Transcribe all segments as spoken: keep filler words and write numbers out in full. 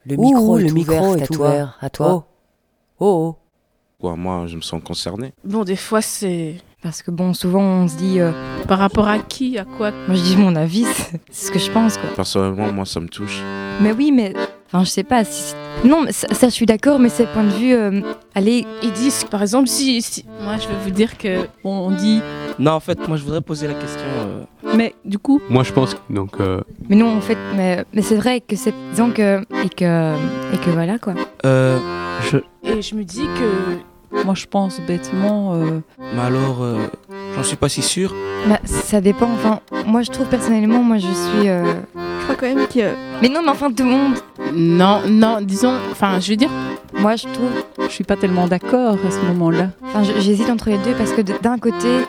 Le micro, Ouh, est, le ouvert, micro est à ouvert. À toi. Oh. Oh, oh. Quoi, moi, je me sens concerné. Bon, des fois, c'est... Parce que bon, souvent on se dit... Euh... Par rapport à qui, à quoi? Moi je dis mon avis, c'est ce que je pense, quoi. Personnellement, moi, ça me touche. Mais oui, mais... Enfin, je sais pas si... Non, mais ça, ça je suis d'accord, mais c'est le point de vue... Euh... Allez... Ils disent, par exemple, si, si... Moi, je vais vous dire que... Bon, on dit... Non, en fait, moi, je voudrais poser la question... Euh... Mais, du coup... Moi, je pense, donc... Euh... Mais non, en fait, mais, mais c'est vrai que c'est... Disons que... Et que... Et que voilà, quoi. Euh... Je... Et je me dis que... Moi, je pense bêtement... Euh... Mais alors... Euh... J'en suis pas si sûr. Bah, ça dépend. Enfin, moi, je trouve personnellement, moi, je suis... Euh... Je crois quand même que... Mais non, mais enfin, tout le monde... Non, non, disons... Enfin, je veux dire... Moi, je trouve... Je suis pas tellement d'accord à ce moment-là. Enfin, j'hésite entre les deux parce que d'un côté...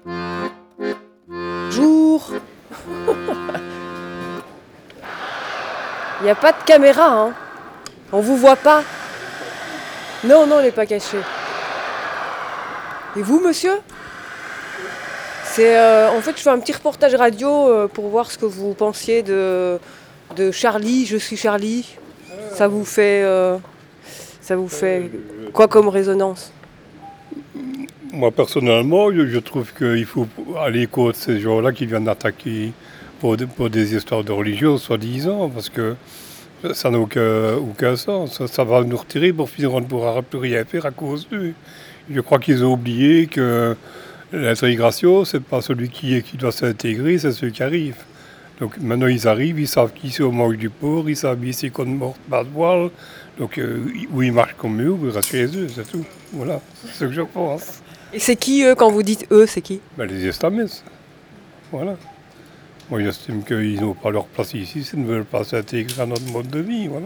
Bonjour. Il n'y a pas de caméra, hein. On vous voit pas. Non, non, elle n'est pas cachée. Et vous, monsieur ? C'est, euh, en fait, je fais un petit reportage radio euh, pour voir ce que vous pensiez de, de Charlie, Je suis Charlie. Ça vous fait, euh, ça vous fait quoi comme résonance ? Moi, personnellement, je, je trouve qu'il faut aller contre ces gens-là qui viennent attaquer pour, pour des histoires de religion, soi-disant, parce que ça n'a aucun, aucun sens. Ça, ça va nous retirer pour finir, on ne pourra plus rien faire à cause d'eux. Je crois qu'ils ont oublié que l'intégration, c'est pas celui qui, est, qui doit s'intégrer, c'est ceux qui arrivent. Donc maintenant, ils arrivent, ils savent qui c'est au manque du porc, ils savent ici qu'on ne mord pas de voile. Donc, euh, où ils marchent comme eux, ou ils restent chez eux, c'est tout. Voilà, c'est ce que je pense. Et c'est qui, eux, quand vous dites eux, c'est qui ? Ben, les islamistes. Voilà. Moi, j'estime qu'ils n'ont pas leur place ici, s'ils ne veulent pas s'intégrer à notre mode de vie, voilà.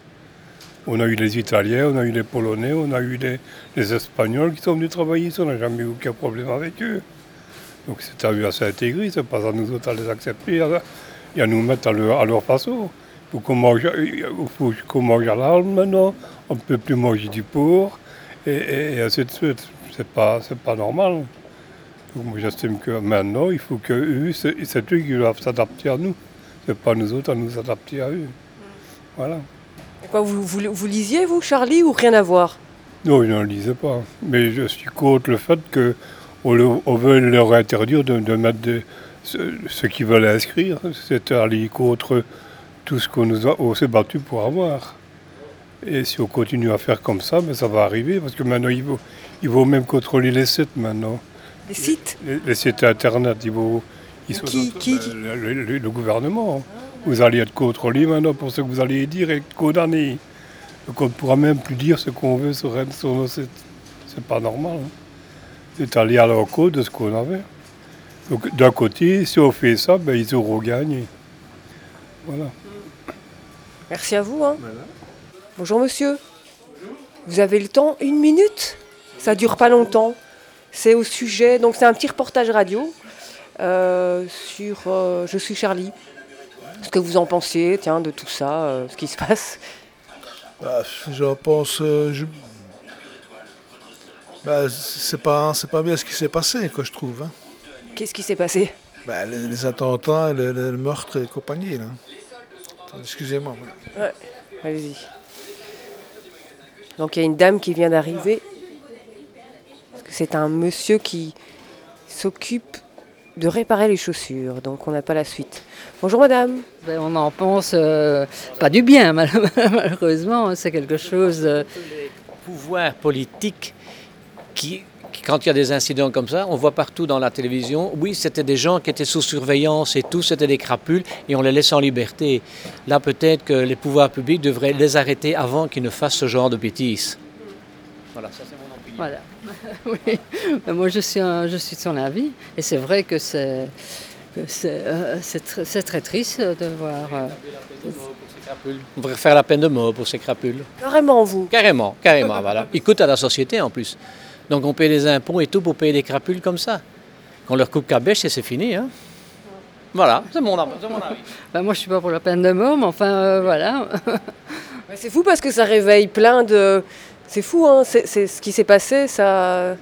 On a eu les Italiens, on a eu les Polonais, on a eu les, les Espagnols qui sont venus travailler ici, on n'a jamais eu aucun problème avec eux. Donc c'est à eux à s'intégrer, c'est pas à nous autres à les accepter et à nous mettre à leur, à leur façon. Il faut qu'on mange, faut qu'on mange à l'arme maintenant, on ne peut plus manger du porc, et, et, et ainsi de suite. C'est pas, c'est pas normal. Donc moi j'estime que maintenant, il faut que eux, c'est, c'est eux qui doivent s'adapter à nous. C'est pas nous autres à nous adapter à eux. Voilà. Quoi, vous, vous, vous lisiez, vous, Charlie, ou rien à voir ? Non, je ne le lisais pas. Mais je suis contre le fait qu'on on veut leur interdire de, de mettre des, ce, ce qu'ils veulent inscrire. C'est aller contre tout ce qu'on nous a, on s'est battu pour avoir. Et si on continue à faire comme ça, ben ça va arriver. Parce que maintenant, il faut, il faut même contrôler les sites maintenant. Les sites ? Les, les sites Internet. Il faut, ils sont qui, qui, qui le, le, le, le gouvernement. Vous allez être contrôlé maintenant pour ce que vous allez dire et être condamné. Donc on ne pourra même plus dire ce qu'on veut sur, sur nos sites. C'est pas normal. Hein. C'est aller à l'encontre de ce qu'on avait. Donc d'un côté, si on fait ça, ben, ils auront gagné. Voilà. Merci à vous. Hein. Voilà. Bonjour monsieur. Bonjour. Vous avez le temps ? Une minute ? Ça ne dure pas longtemps. C'est au sujet, donc c'est un petit reportage radio euh, sur euh, Je suis Charlie. Ce que vous en pensiez, tiens, de tout ça, euh, ce qui se passe. Bah, je pense, euh, je... Bah, c'est pas, c'est pas bien ce qui s'est passé, quoi, je trouve. Hein. Qu'est-ce qui s'est passé ? Bah, les, les attentats, le, le, le meurtre et compagnie, là. Excusez-moi. Ouais, allez-y. Donc il y a une dame qui vient d'arriver. C'est un monsieur qui s'occupe de réparer les chaussures, donc on n'a pas la suite. Bonjour madame. Ben, on en pense euh, pas du bien, malheureusement, c'est quelque chose... Euh... Les pouvoirs politiques, qui, qui, quand il y a des incidents comme ça, on voit partout dans la télévision, oui, c'était des gens qui étaient sous surveillance et tout, c'était des crapules, et on les laisse en liberté. Là, peut-être que les pouvoirs publics devraient les arrêter avant qu'ils ne fassent ce genre de bêtises. Voilà, ça c'est mon opinion. Voilà. Oui, mais moi je suis, un, je suis de son avis et c'est vrai que c'est, que c'est, euh, c'est, tr- c'est très triste de voir... Euh, On devrait faire la peine de mort pour ces crapules. Carrément vous ? Carrément, carrément, voilà. Ils coûtent à la société en plus. Donc on paye des impôts et tout pour payer des crapules comme ça. Qu'on leur coupe cabèche et c'est fini. Hein. Voilà, c'est mon avis. Ben, moi je suis pas pour la peine de mort, mais enfin euh, voilà. Mais c'est fou parce que ça réveille plein de... C'est fou, hein, c'est, c'est ce qui s'est passé, ça,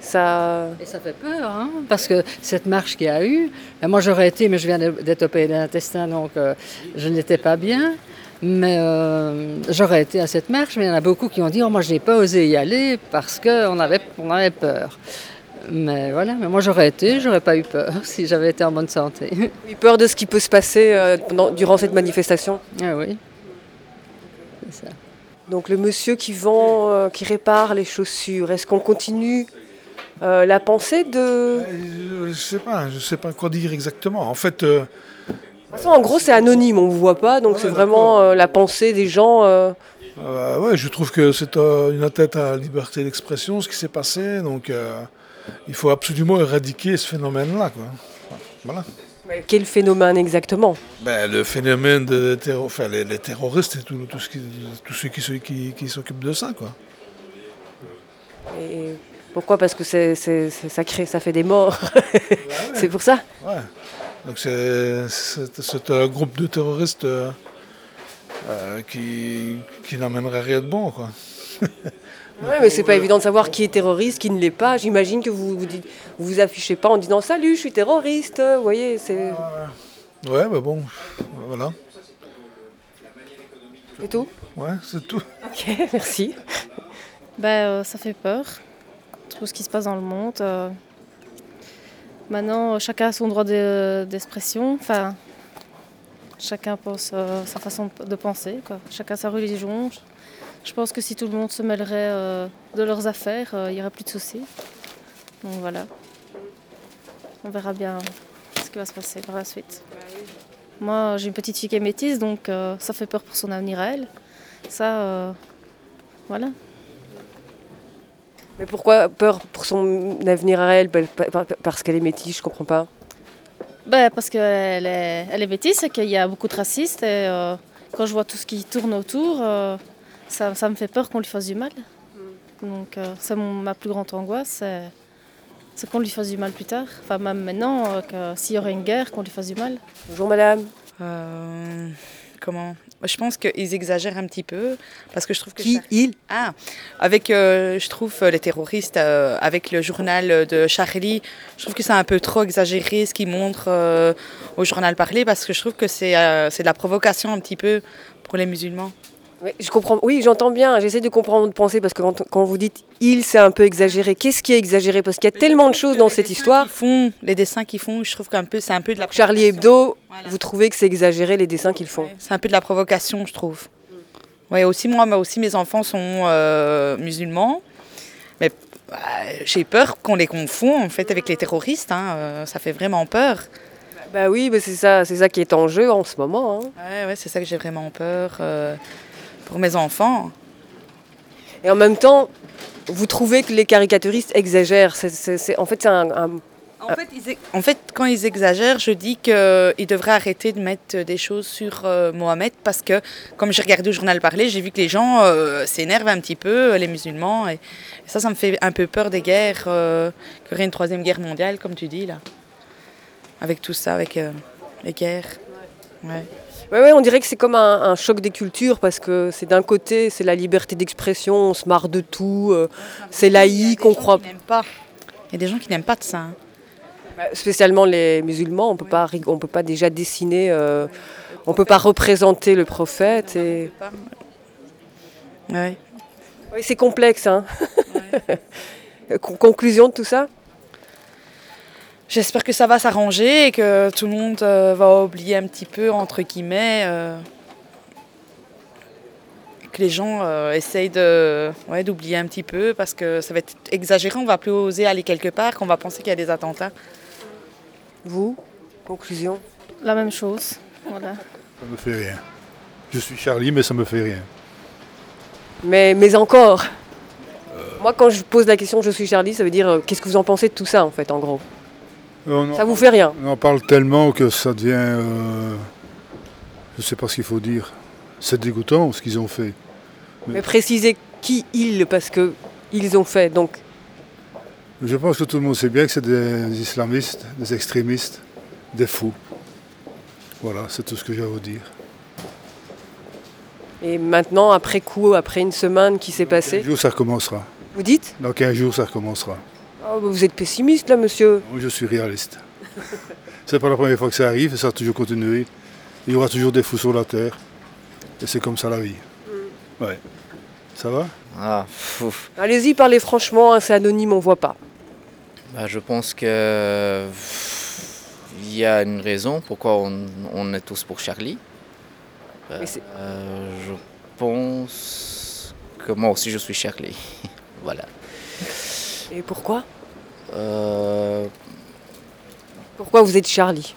Ça... Et ça fait peur, hein, parce que cette marche qu'il y a eu, ben moi j'aurais été, mais je viens d'être opéré de l'intestin, donc euh, je n'étais pas bien. Mais euh, j'aurais été à cette marche, mais il y en a beaucoup qui ont dit oh, moi je n'ai pas osé y aller parce qu'on avait, on avait peur. Mais voilà, mais moi j'aurais été, j'aurais pas eu peur si j'avais été en bonne santé. Eu peur de ce qui peut se passer euh, pendant, durant cette manifestation. Ah oui, c'est ça. Donc le monsieur qui vend, euh, qui répare les chaussures, est-ce qu'on continue euh, la pensée de... Je ne sais pas, je sais pas quoi dire exactement. En fait, euh, De toute façon, en gros, c'est anonyme, on ne vous voit pas, donc Ouais, c'est vraiment euh, la pensée des gens. Euh... euh, ouais, je trouve que c'est euh, une atteinte à la liberté d'expression, ce qui s'est passé. Donc, euh, il faut absolument éradiquer ce phénomène-là, quoi. Voilà. Mais quel phénomène exactement? Ben, le phénomène de terror, enfin, les, les terroristes et tout, tout ce qui, tous ceux qui, se- qui, qui s'occupent de ça, quoi. Et pourquoi? Parce que c'est, c'est, c'est- ça crée, ça fait des morts. C'est pour ça? Ouais. Donc c'est, c'est, c'est un groupe de terroristes euh, euh, qui, qui n'amènerait rien de bon, quoi. Ouais, mais c'est pas évident de savoir qui est terroriste, qui ne l'est pas. J'imagine que vous vous, dites, vous vous affichez pas en disant salut, je suis terroriste. Vous voyez, c'est. Ouais, mais bon, voilà. C'est tout? Ouais, c'est tout. Ok, merci. Ben, euh, ça fait peur, tout ce qui se passe dans le monde. euh. Maintenant, euh, chacun a son droit de- d'expression. Enfin, chacun pense euh, sa façon de de penser, quoi. Chacun sa religion. Je- Je pense que si tout le monde se mêlerait euh, de leurs affaires, euh, il n'y aurait plus de soucis. Donc voilà. On verra bien ce qui va se passer par la suite. Moi, j'ai une petite fille qui est métisse, donc euh, ça fait peur pour son avenir à elle. Ça, euh, voilà. Mais pourquoi peur pour son avenir à elle? Ben, pa- pa- Parce qu'elle est métisse, je comprends pas. Ben, parce qu'elle est, elle est métisse et qu'il y a beaucoup de racistes. Et euh, quand je vois tout ce qui tourne autour, euh, ça, ça me fait peur qu'on lui fasse du mal. Donc euh, c'est mon- ma plus grande angoisse, c'est, c'est qu'on lui fasse du mal plus tard. Enfin, même maintenant, euh, que s'il y aurait une guerre, qu'on lui fasse du mal. Bonjour madame. Euh, comment Je pense qu'ils exagèrent un petit peu parce que je trouve que Qui? Char- Il? ah avec euh, je trouve euh, les terroristes euh, avec le journal de Charlie, je trouve que c'est un peu trop exagéré ce qu'ils montrent euh, au journal parlé parce que je trouve que c'est euh, c'est de la provocation un petit peu pour les musulmans. Oui, je comprends. Oui, j'entends bien. J'essaie de comprendre votre pensée parce que quand, quand vous dites il, c'est un peu exagéré. Qu'est-ce qui est exagéré? Parce qu'il y a tellement de choses dans cette histoire. Ils font les dessins qu'ils font, je trouve qu'un peu c'est un peu de la Charlie Hebdo, Voilà. vous trouvez que c'est exagéré les dessins qu'ils font? C'est un peu de la provocation, je trouve. Ouais, aussi moi, mais aussi mes enfants sont euh, musulmans, mais euh, j'ai peur qu'on les confond en fait avec les terroristes. Hein, euh, ça fait vraiment peur. Bah oui, bah c'est ça, c'est ça qui est en jeu en ce moment. Hein. Ouais, ouais, c'est ça que j'ai vraiment peur euh, pour mes enfants. Et en même temps, vous trouvez que les caricaturistes exagèrent. C'est, c'est- c'est- en fait, c'est un, un- En fait, ils ex- en fait, quand ils exagèrent, je dis qu'ils devraient arrêter de mettre des choses sur euh, Mohamed parce que, comme j'ai regardé au journal parler, j'ai vu que les gens euh, s'énervent un petit peu, les musulmans. Et, et ça, ça me fait un peu peur des guerres, euh, qu'il y aurait une troisième guerre mondiale, comme tu dis, là. Avec tout ça, avec euh, les guerres. Ouais. Ouais, ouais, on dirait que c'est comme un, un choc des cultures parce que c'est d'un côté, c'est la liberté d'expression, on se marre de tout, euh, c'est laïque, on croit. Qui n'aiment pas. Il y a des gens qui n'aiment pas de ça. Hein. Bah, spécialement les musulmans, on peut pas, rig- on peut pas déjà dessiner, euh, on peut pas représenter le prophète. Et... Ouais. Oui, c'est complexe. Hein. Con- Conclusion de tout ça? J'espère que ça va s'arranger et que tout le monde euh, va oublier un petit peu, entre guillemets, euh, que les gens euh, essayent de, ouais, d'oublier un petit peu parce que ça va être exagéré, on va plus oser aller quelque part, qu'on va penser qu'il y a des attentats. Vous, conclusion? La même chose. Voilà. Ça me fait rien. Je suis Charlie, mais ça me fait rien. Mais, mais encore. Moi, quand je pose la question je suis Charlie, ça veut dire euh, qu'est-ce que vous en pensez de tout ça, en fait, en gros? On en- Ça vous fait rien? On en parle tellement que ça devient... euh, je ne sais pas ce qu'il faut dire. C'est dégoûtant ce qu'ils ont fait. Mais précisez qui ils, parce que ils ont fait. Donc, Je pense que tout le monde sait bien que c'est des islamistes, des extrémistes, des fous. Voilà, c'est tout ce que j'ai à vous dire. et maintenant, après coup, après une semaine qui s'est Un passée, jour, ça recommencera. vous dites? Dans quinze jours, ça recommencera. Oh, vous êtes pessimiste là, monsieur. Moi, je suis réaliste. C'est pas la première fois que ça arrive et ça va toujours continuer. Il y aura toujours des fous sur la terre. Et c'est comme ça la vie. Mm. Ouais. Ça va? Ah, Allez-y, parlez franchement, hein, c'est anonyme, on voit pas. Bah, je pense que il y a une raison pourquoi on, on est tous pour Charlie. Euh, je pense que moi aussi je suis Charlie. Voilà. Et pourquoi? euh, Pourquoi vous êtes Charlie?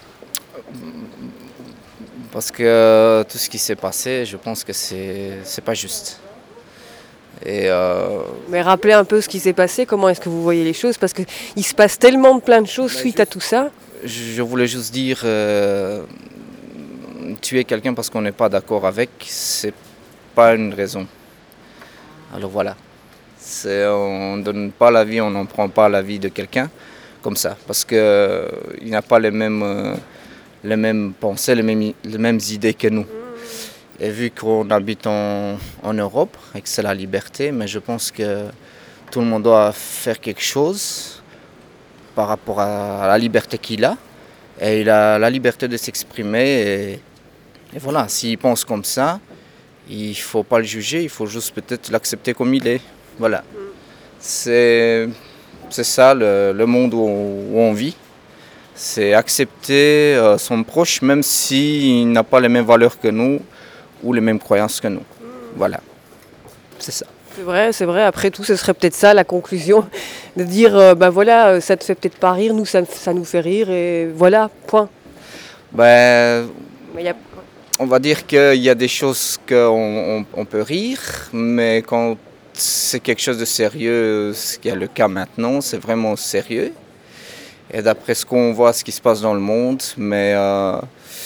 Parce que tout ce qui s'est passé, je pense que c'est c'est pas juste. Et euh... Mais rappelez un peu ce qui s'est passé, comment est-ce que vous voyez les choses? Parce qu'il se passe tellement de plein de choses bah, suite je, à tout ça. Je voulais juste dire, euh, tuer quelqu'un parce qu'on n'est pas d'accord avec, c'est pas une raison. Alors voilà, c'est, on ne donne pas la vie, on n'en prend pas la vie de quelqu'un comme ça. Parce qu'il euh, n'a pas les mêmes, euh, les mêmes pensées, les mêmes, les mêmes idées que nous. Et vu qu'on habite en, en Europe et que c'est la liberté, mais je pense que tout le monde doit faire quelque chose par rapport à la liberté qu'il a. Et il a la liberté de s'exprimer. Et, et voilà, s'il pense comme ça, il ne faut pas le juger, il faut juste peut-être l'accepter comme il est. Voilà. C'est, c'est ça le, le monde où on, où on vit. C'est accepter euh, son proche même s'il n'a pas les mêmes valeurs que nous ou les mêmes croyances que nous. Voilà, c'est ça. C'est vrai, c'est vrai. Après tout, ce serait peut-être ça la conclusion, de dire, euh, ben voilà, ça te fait peut-être pas rire, nous, ça, ça nous fait rire, et voilà, point. Ben, a... on va dire qu'il y a des choses qu'on on, on peut rire, mais quand c'est quelque chose de sérieux, ce qui est le cas maintenant, c'est vraiment sérieux. Et d'après ce qu'on voit, ce qui se passe dans le monde, mais euh,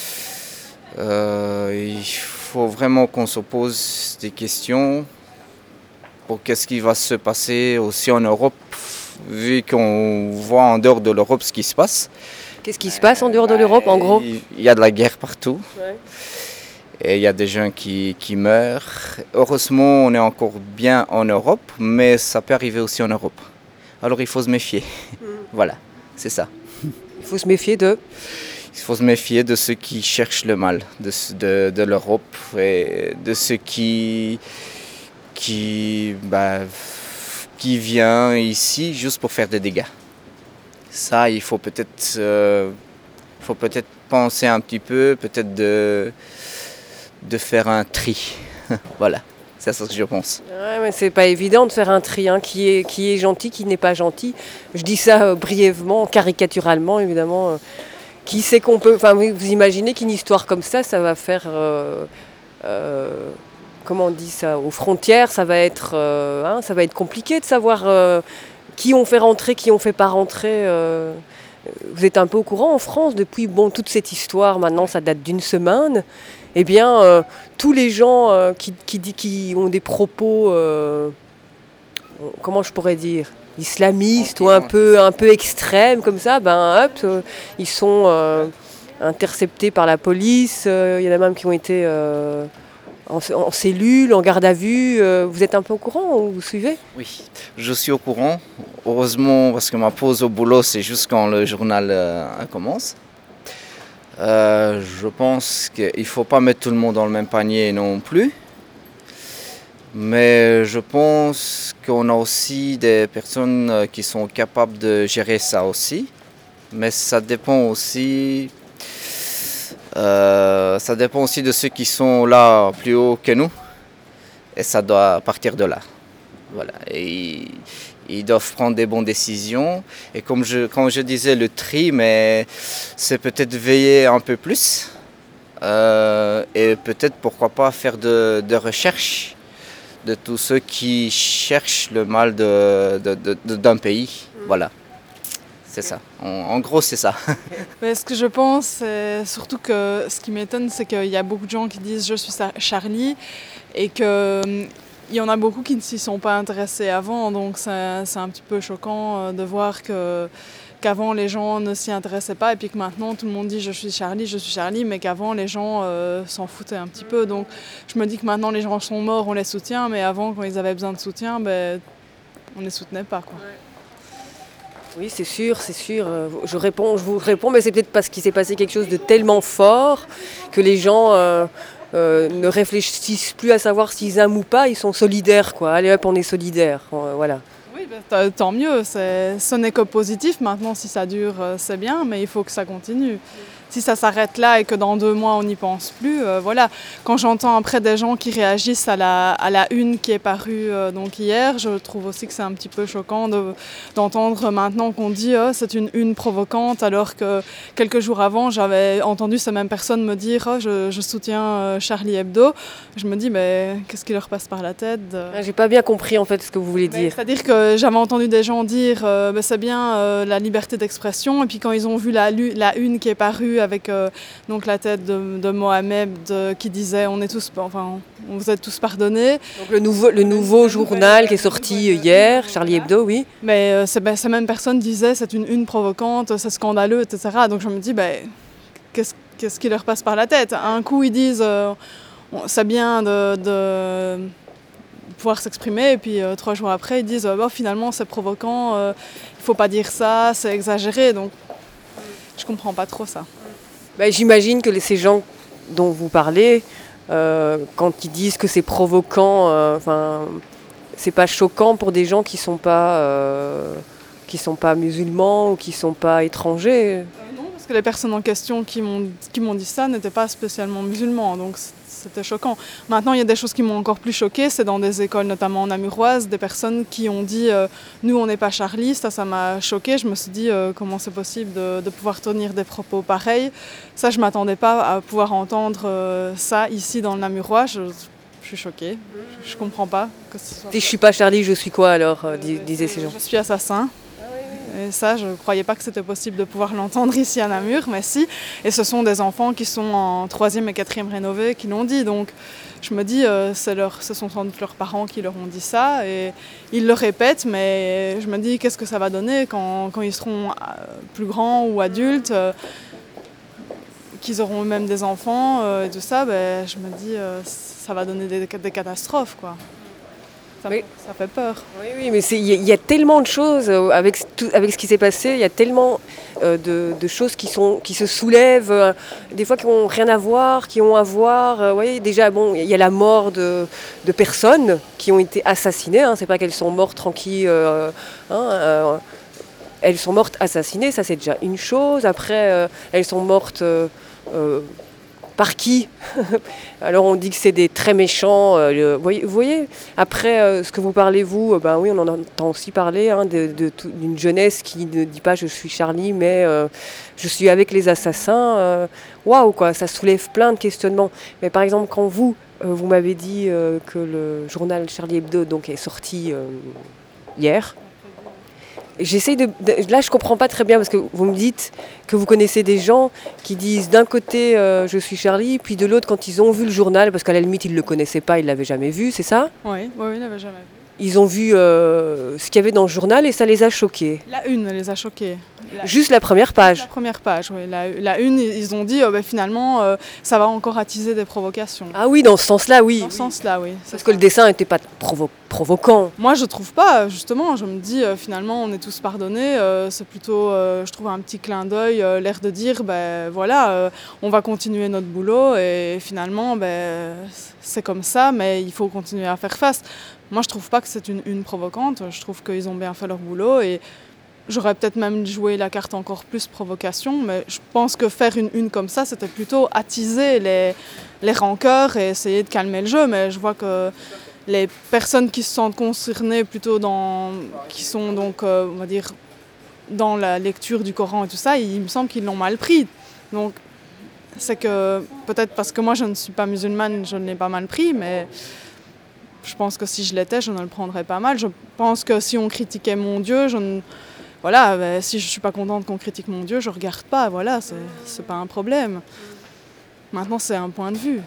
euh, il faut vraiment qu'on se pose des questions pour qu'est-ce qui va se passer aussi en Europe, vu qu'on voit en dehors de l'Europe ce qui se passe. Qu'est-ce qui se passe en dehors de l'Europe, en gros? Il y a de la guerre partout. Ouais. Et il y a des gens qui, qui meurent. Heureusement, on est encore bien en Europe, mais ça peut arriver aussi en Europe. Alors il faut se méfier. Mm. Voilà, c'est ça. Il faut se méfier de? Il faut se méfier de ceux qui cherchent le mal, de, de, de l'Europe et de ceux qui, qui, bah, qui viennent ici juste pour faire des dégâts. Ça, il faut peut-être, euh, faut peut-être penser un petit peu, peut-être de, de faire un tri. Voilà, c'est ça que je pense. Ouais, mais c'est pas évident de faire un tri, hein, qui est, qui est gentil, qui n'est pas gentil. Je dis ça euh, brièvement, caricaturalement, évidemment. Euh, qui sait qu'on peut... Enfin, vous imaginez qu'une histoire comme ça, ça va faire... Euh, euh, comment on dit ça? Aux frontières, ça va être, euh, hein, ça va être compliqué de savoir euh, qui on fait rentrer, qui on fait pas rentrer. Euh, vous êtes un peu au courant en France, depuis bon, toute cette histoire, maintenant ça date d'une semaine. Eh bien, euh, tous les gens euh, qui, qui, qui ont des propos, euh, comment je pourrais dire, islamistes ou un peu, un peu extrêmes comme ça, ben hop, euh, ils sont euh, interceptés par la police. Il euh, y en a même qui ont été euh, en, en cellule, en garde à vue. Euh, vous êtes un peu au courant, vous suivez? Oui, je suis au courant. Heureusement, parce que ma pause au boulot, c'est juste quand le journal euh, commence. Euh, je pense qu'il ne faut pas mettre tout le monde dans le même panier non plus. Mais je pense qu'on a aussi des personnes qui sont capables de gérer ça aussi. Mais ça dépend aussi, euh, ça dépend aussi de ceux qui sont là plus haut que nous. Et ça doit partir de là. Voilà. Et ils doivent prendre des bonnes décisions. Et comme je, comme je disais, le tri, mais c'est peut-être veiller un peu plus. Euh, et peut-être, pourquoi pas, faire de, de recherche de tous ceux qui cherchent le mal de, de, de, de, d'un pays. Mmh. Voilà, c'est ça. En, en gros, c'est ça. Mais ce que je pense, c'est surtout que ce qui m'étonne, c'est qu'il y a beaucoup de gens qui disent « je suis Charlie » et qu'il y en a beaucoup qui ne s'y sont pas intéressés avant. Donc c'est, c'est un petit peu choquant de voir que... qu'avant les gens ne s'y intéressaient pas et puis que maintenant tout le monde dit je suis Charlie, je suis Charlie, mais qu'avant les gens euh, s'en foutaient un petit peu. Donc je me dis que maintenant les gens sont morts, on les soutient, mais avant quand ils avaient besoin de soutien, ben, on ne les soutenait pas, quoi. Oui, c'est sûr, c'est sûr. Euh, Je, réponds, je vous réponds, mais c'est peut-être parce qu'il s'est passé quelque chose de tellement fort que les gens euh, euh, ne réfléchissent plus à savoir s'ils aiment ou pas, ils sont solidaires, quoi. Allez hop, on est solidaires, euh, voilà. Oui, ben, t- tant mieux, c'est- ce n'est que positif. Maintenant, si ça dure, euh, c'est bien, mais il faut que ça continue. Si ça s'arrête là et que dans deux mois, on n'y pense plus, euh, voilà. Quand j'entends après des gens qui réagissent à la, à la une qui est parue euh, donc hier, je trouve aussi que c'est un petit peu choquant de- d'entendre maintenant qu'on dit oh, c'est une une provocante, alors que quelques jours avant, j'avais entendu ces mêmes personnes me dire oh, je, je soutiens euh, Charlie Hebdo. Je me dis, mais qu'est-ce qui leur passe par la tête de- Ah, J'ai pas bien compris en fait ce que vous voulez Mais dire. C'est-à-dire que j'avais entendu des gens dire euh, ben, c'est bien euh, la liberté d'expression, et puis quand ils ont vu la, lu- la une qui est parue avec euh, donc la tête de, de Mohamed euh, qui disait on est tous, enfin, on vous êtes tous pardonnés. Donc le nouveau, le nouveau journal qui est sorti hier, Charlie Hebdo, oui. Mais euh, c'est- ben, ces mêmes personnes disaient c'est une une provocante, c'est scandaleux, et cetera. Donc je me dis ben, qu'est-ce, qu'est-ce qui leur passe par la tête? Un coup ils disent euh, on- c'est bien de, de pouvoir s'exprimer, et puis euh, trois jours après ils disent euh, bon, finalement c'est provoquant, euh, il faut pas dire ça, c'est exagéré. Donc je comprends pas trop ça. Bah, j'imagine que les- ces gens dont vous parlez, euh, quand ils disent que c'est provoquant, euh, enfin, c'est pas choquant pour des gens qui sont pas, euh, qui sont pas musulmans ou qui sont pas étrangers. Parce que les personnes en question qui m'ont qui m'ont dit ça n'étaient pas spécialement musulmans, donc c- c'était choquant. Maintenant, il y a des choses qui m'ont encore plus choquée, c'est dans des écoles, notamment namuroises, des personnes qui ont dit euh, nous on n'est pas Charlie. Ça, ça m'a choquée. Je me suis dit euh, comment c'est possible de, de pouvoir tenir des propos pareils. Ça, je m'attendais pas à pouvoir entendre euh, ça ici dans le Namurois. Je, je suis choquée. Je, je comprends pas que ce soit. Si je suis pas Charlie, je suis quoi alors, euh, dis- disaient ces gens. Je suis assassin. Et ça, je ne croyais pas que c'était possible de pouvoir l'entendre ici à Namur, mais si. Et ce sont des enfants qui sont en troisième et quatrième rénové qui l'ont dit. Donc je me dis, euh, c'est leur, ce sont sans doute leurs parents qui leur ont dit ça. Et ils le répètent, mais je me dis, qu'est-ce que ça va donner quand, quand ils seront euh, plus grands ou adultes, euh, qu'ils auront eux-mêmes des enfants euh, et tout ça, ben, je me dis, euh, ça va donner des, des catastrophes, quoi. Ça, Oui. ça fait peur. Oui, oui, mais c'est- il y, a- il y a tellement de choses euh, avec, ce- tout- avec ce qui s'est passé, il y a tellement euh, de, de choses qui, sont, qui se soulèvent, euh, des fois qui n'ont rien à voir, qui ont à voir. Euh, vous voyez, déjà, bon, il y a la mort de, de personnes qui ont été assassinées, hein, c'est pas qu'elles sont mortes tranquilles. euh, hein, euh, elles sont mortes assassinées, ça c'est déjà une chose. Après, euh, elles sont mortes euh, euh, par qui? Alors on dit que c'est des très méchants. euh, le- vous, voyez, vous voyez, après euh, ce que vous parlez, vous, euh, ben oui, on en entend aussi parler hein, de- de tout- d'une jeunesse qui ne dit pas je suis Charlie, mais euh, je suis avec les assassins. euh, Waouh, quoi, ça soulève plein de questionnements. Mais par exemple, quand vous, euh, vous m'avez dit euh, que le journal Charlie Hebdo donc, est sorti euh, hier. J'essaie de, de- Là, je comprends pas très bien parce que vous me dites que vous connaissez des gens qui disent d'un côté euh, je suis Charlie, puis de l'autre quand ils ont vu le journal, parce qu'à la limite ils le connaissaient pas, ils l'avaient jamais vu, c'est ça? Oui, oui, il n'avait jamais vu. Ils ont vu euh, ce qu'il y avait dans le journal et ça les a choqués. La une les a choqués. La- Juste la première page. La première page, oui. La, la une, ils ont dit, euh, bah, finalement, euh, ça va encore attiser des provocations. Ah oui, dans ce sens-là, oui. Dans ce sens-là, oui. Parce que le dessin n'était pas provo- provoquant. Moi, je trouve pas, justement. Je me dis, euh, finalement, on est tous pardonnés. euh, c'est plutôt, euh, je trouve, un petit clin d'œil, euh, l'air de dire, ben voilà, euh, on va continuer notre boulot et finalement, ben, c'est comme ça, mais il faut continuer à faire face. Moi, je trouve pas que c'est une une provocante. Je trouve qu'ils ont bien fait leur boulot et j'aurais peut-être même joué la carte encore plus provocation, mais je pense que faire une une comme ça, c'était plutôt attiser les, les rancœurs et essayer de calmer le jeu. Mais je vois que les personnes qui se sentent concernées plutôt dans, qui sont donc, euh, on va dire, dans la lecture du Coran et tout ça, il me semble qu'ils l'ont mal pris. Donc, c'est que peut-être parce que moi je ne suis pas musulmane, je ne l'ai pas mal pris, mais je pense que si je l'étais, je ne le prendrais pas mal. Je pense que si on critiquait mon Dieu, je ne... voilà, ben, si je ne suis pas contente qu'on critique mon Dieu, je ne regarde pas, voilà, c'est, c'est pas un problème. Maintenant, c'est un point de vue.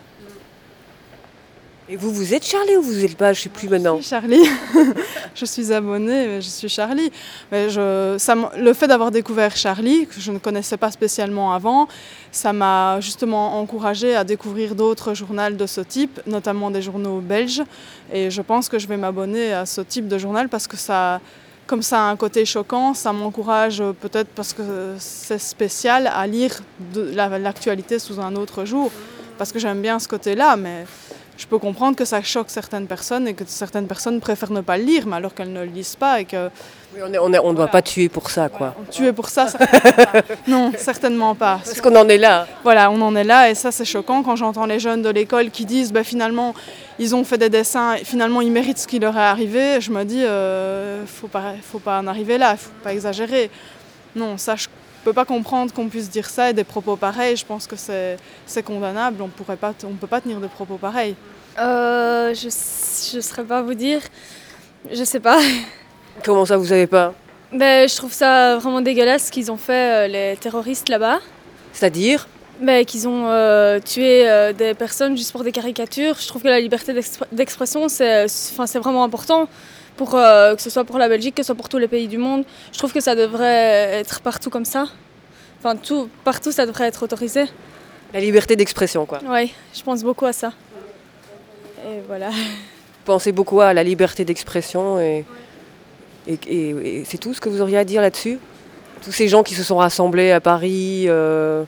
Et vous, vous êtes Charlie ou vous êtes pas? Je ne sais plus maintenant. Je suis Charlie. Je suis abonnée, mais je suis Charlie. Mais je, ça, m- le fait d'avoir découvert Charlie, que je ne connaissais pas spécialement avant, ça m'a justement encouragée à découvrir d'autres journaux de ce type, notamment des journaux belges. Et je pense que je vais m'abonner à ce type de journal parce que ça, comme ça a un côté choquant, ça m'encourage euh, peut-être parce que c'est spécial à lire de la- l'actualité sous un autre jour, parce que j'aime bien ce côté-là, mais je peux comprendre que ça choque certaines personnes et que certaines personnes préfèrent ne pas le lire, mais alors qu'elles ne le lisent pas et que... Oui, on ne on est- on doit pas tuer pour ça, quoi. Tuer pour ça, certainement pas. Non, certainement pas. Parce qu'on en est là. Voilà, on en est là et ça c'est choquant quand j'entends les jeunes de l'école qui disent bah, finalement ils ont fait des dessins, et finalement ils méritent ce qui leur est arrivé. Je me dis, euh, faut pas, faut pas en arriver là, faut pas exagérer. Non, ça je peux pas comprendre qu'on puisse dire ça et des propos pareils. Je pense que c'est c'est condamnable. On pourrait pas, on peut pas tenir de propos pareils. Euh, je ne saurais pas vous dire. Je sais pas. Comment ça, vous savez pas? Ben, je trouve ça vraiment dégueulasse ce qu'ils ont fait, euh, les terroristes là-bas. C'est-à-dire? Ben, qu'ils ont euh, tué euh, des personnes juste pour des caricatures. Je trouve que la liberté d'expr- d'expression, c'est, enfin, c'est vraiment important, pour, euh, que ce soit pour la Belgique, que ce soit pour tous les pays du monde. Je trouve que ça devrait être partout comme ça. Enfin, tout, partout, ça devrait être autorisé. La liberté d'expression, quoi. Oui, je pense beaucoup à ça. Et voilà. Vous pensez beaucoup à la liberté d'expression et, et, et- et c'est tout ce que vous auriez à dire là-dessus? Tous ces gens qui se sont rassemblés à Paris. euh,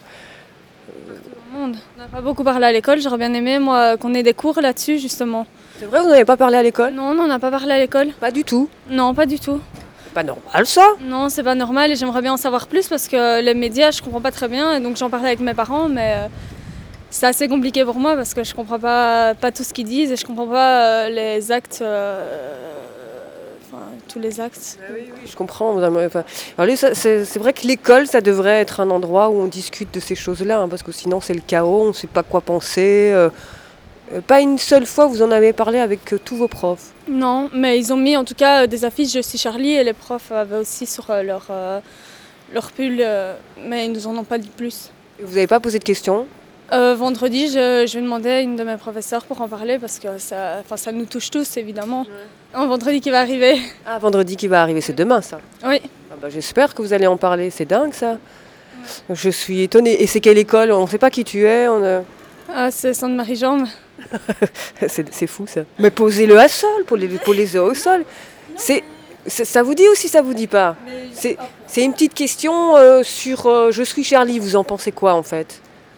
Monde. On n'a pas beaucoup parlé à l'école, j'aurais bien aimé moi qu'on ait des cours là-dessus justement. C'est vrai, vous n'avez pas parlé à l'école? Non, non, on n'a pas parlé à l'école. Pas du tout? Non, pas du tout. Pas normal ça? Non, c'est pas normal et j'aimerais bien en savoir plus parce que les médias, je comprends pas très bien et donc j'en parlais avec mes parents, mais euh, c'est assez compliqué pour moi parce que je comprends pas, pas tout ce qu'ils disent et je comprends pas euh, les actes, euh, enfin tous les actes. Je comprends. vous avez- enfin, alors, lui, ça, c'est c'est vrai que l'école, ça devrait être un endroit où on discute de ces choses-là, hein, parce que sinon c'est le chaos, on ne sait pas quoi penser. euh, euh, pas une seule fois vous en avez parlé avec euh, tous vos profs. Non, mais ils ont mis en tout cas euh, des affiches Je suis Charlie et les profs avaient aussi sur euh, leur, euh, leur pull, euh, mais ils nous en ont pas dit plus. Et vous n'avez pas posé de questions? Euh, vendredi, je, je vais demander à une de mes professeurs pour en parler parce que ça, enfin, ça nous touche tous évidemment. Un vendredi qui va arriver. Ah, vendredi qui va arriver, c'est demain ça? Oui. Ah bah, j'espère que vous allez en parler, c'est dingue ça. Je suis étonnée. Et c'est quelle école? On ne sait pas qui tu es. On a- Ah, c'est Sainte-Marie-Jambe. c'est c'est fou ça. Mais posez-le à sol, pour les, pour les au sol. C'est, c'est- ça vous dit ou si ça vous dit pas? C'est, c'est une petite question euh, sur euh, Je suis Charlie, vous en pensez quoi en fait?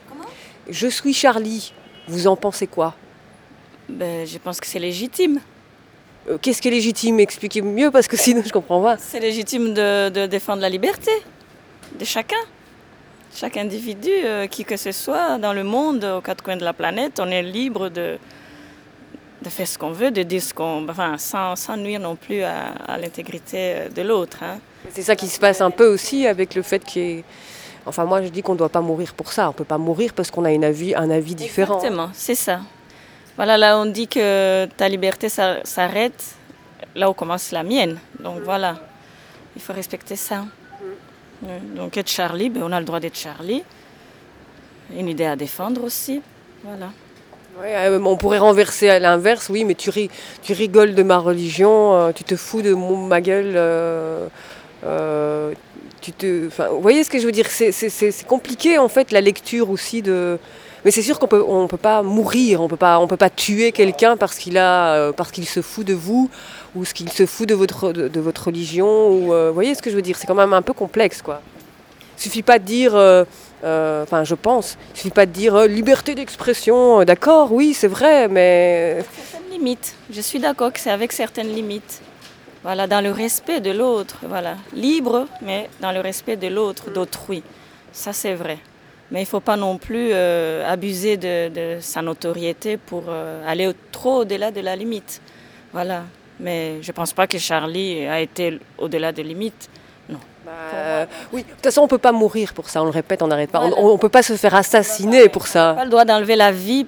Je suis Charlie, vous en pensez quoi? Ben, je pense que c'est légitime. Euh, Qu'est-ce qui est légitime? Expliquez mieux parce que sinon je comprends pas. C'est légitime de, de défendre la liberté de chacun. Chaque individu, euh, qui que ce soit dans le monde, aux quatre coins de la planète, on est libre de, de faire ce qu'on veut, de dire ce qu'on... Enfin, sans, sans nuire non plus à, à l'intégrité de l'autre. Hein. C'est ça qui se passe un peu aussi avec le fait qu'il y ait... Enfin moi je dis qu'on ne doit pas mourir pour ça. On ne peut pas mourir parce qu'on a une avis, un avis différent. Exactement, c'est ça. Voilà, là on dit que ta liberté ça- s'arrête là où commence la mienne. Donc voilà, il faut respecter ça. Ouais, donc être Charlie, ben, on a le droit d'être Charlie. Une idée à défendre aussi. Voilà. Ouais, euh, on pourrait renverser à l'inverse, oui, mais tu, ri- tu rigoles de ma religion, euh, tu te fous de mon- ma gueule. euh, euh, tu te, enfin, vous voyez ce que je veux dire? C'est, c'est- c'est- c'est compliqué en fait la lecture aussi de. Mais c'est sûr qu'on peut, on peut pas mourir, on peut pas, on peut pas tuer quelqu'un parce qu'il a, euh, parce qu'il se fout de vous ou ce qu'il se fout de votre, de, de votre religion. Ou, euh, vous voyez ce que je veux dire? C'est quand même un peu complexe, quoi. Il suffit pas de dire, euh, euh, enfin, je pense, il suffit pas de dire euh, liberté d'expression. euh, D'accord, oui, c'est vrai, mais Certaines limites. Je suis d'accord que c'est avec certaines limites. Voilà, dans le respect de l'autre. Voilà, libre, mais dans le respect de l'autre, d'autrui. Ça, c'est vrai. Mais il ne faut pas non plus euh, abuser de, de sa notoriété pour euh, aller au- trop au-delà de la limite. Voilà. Mais je ne pense pas que Charlie a été au-delà de limite. Non. Euh, oui, de toute façon, on ne peut pas mourir pour ça, on le répète, on n'arrête pas. On ne peut pas se faire assassiner pour On ça. n'a pas le droit d'enlever la vie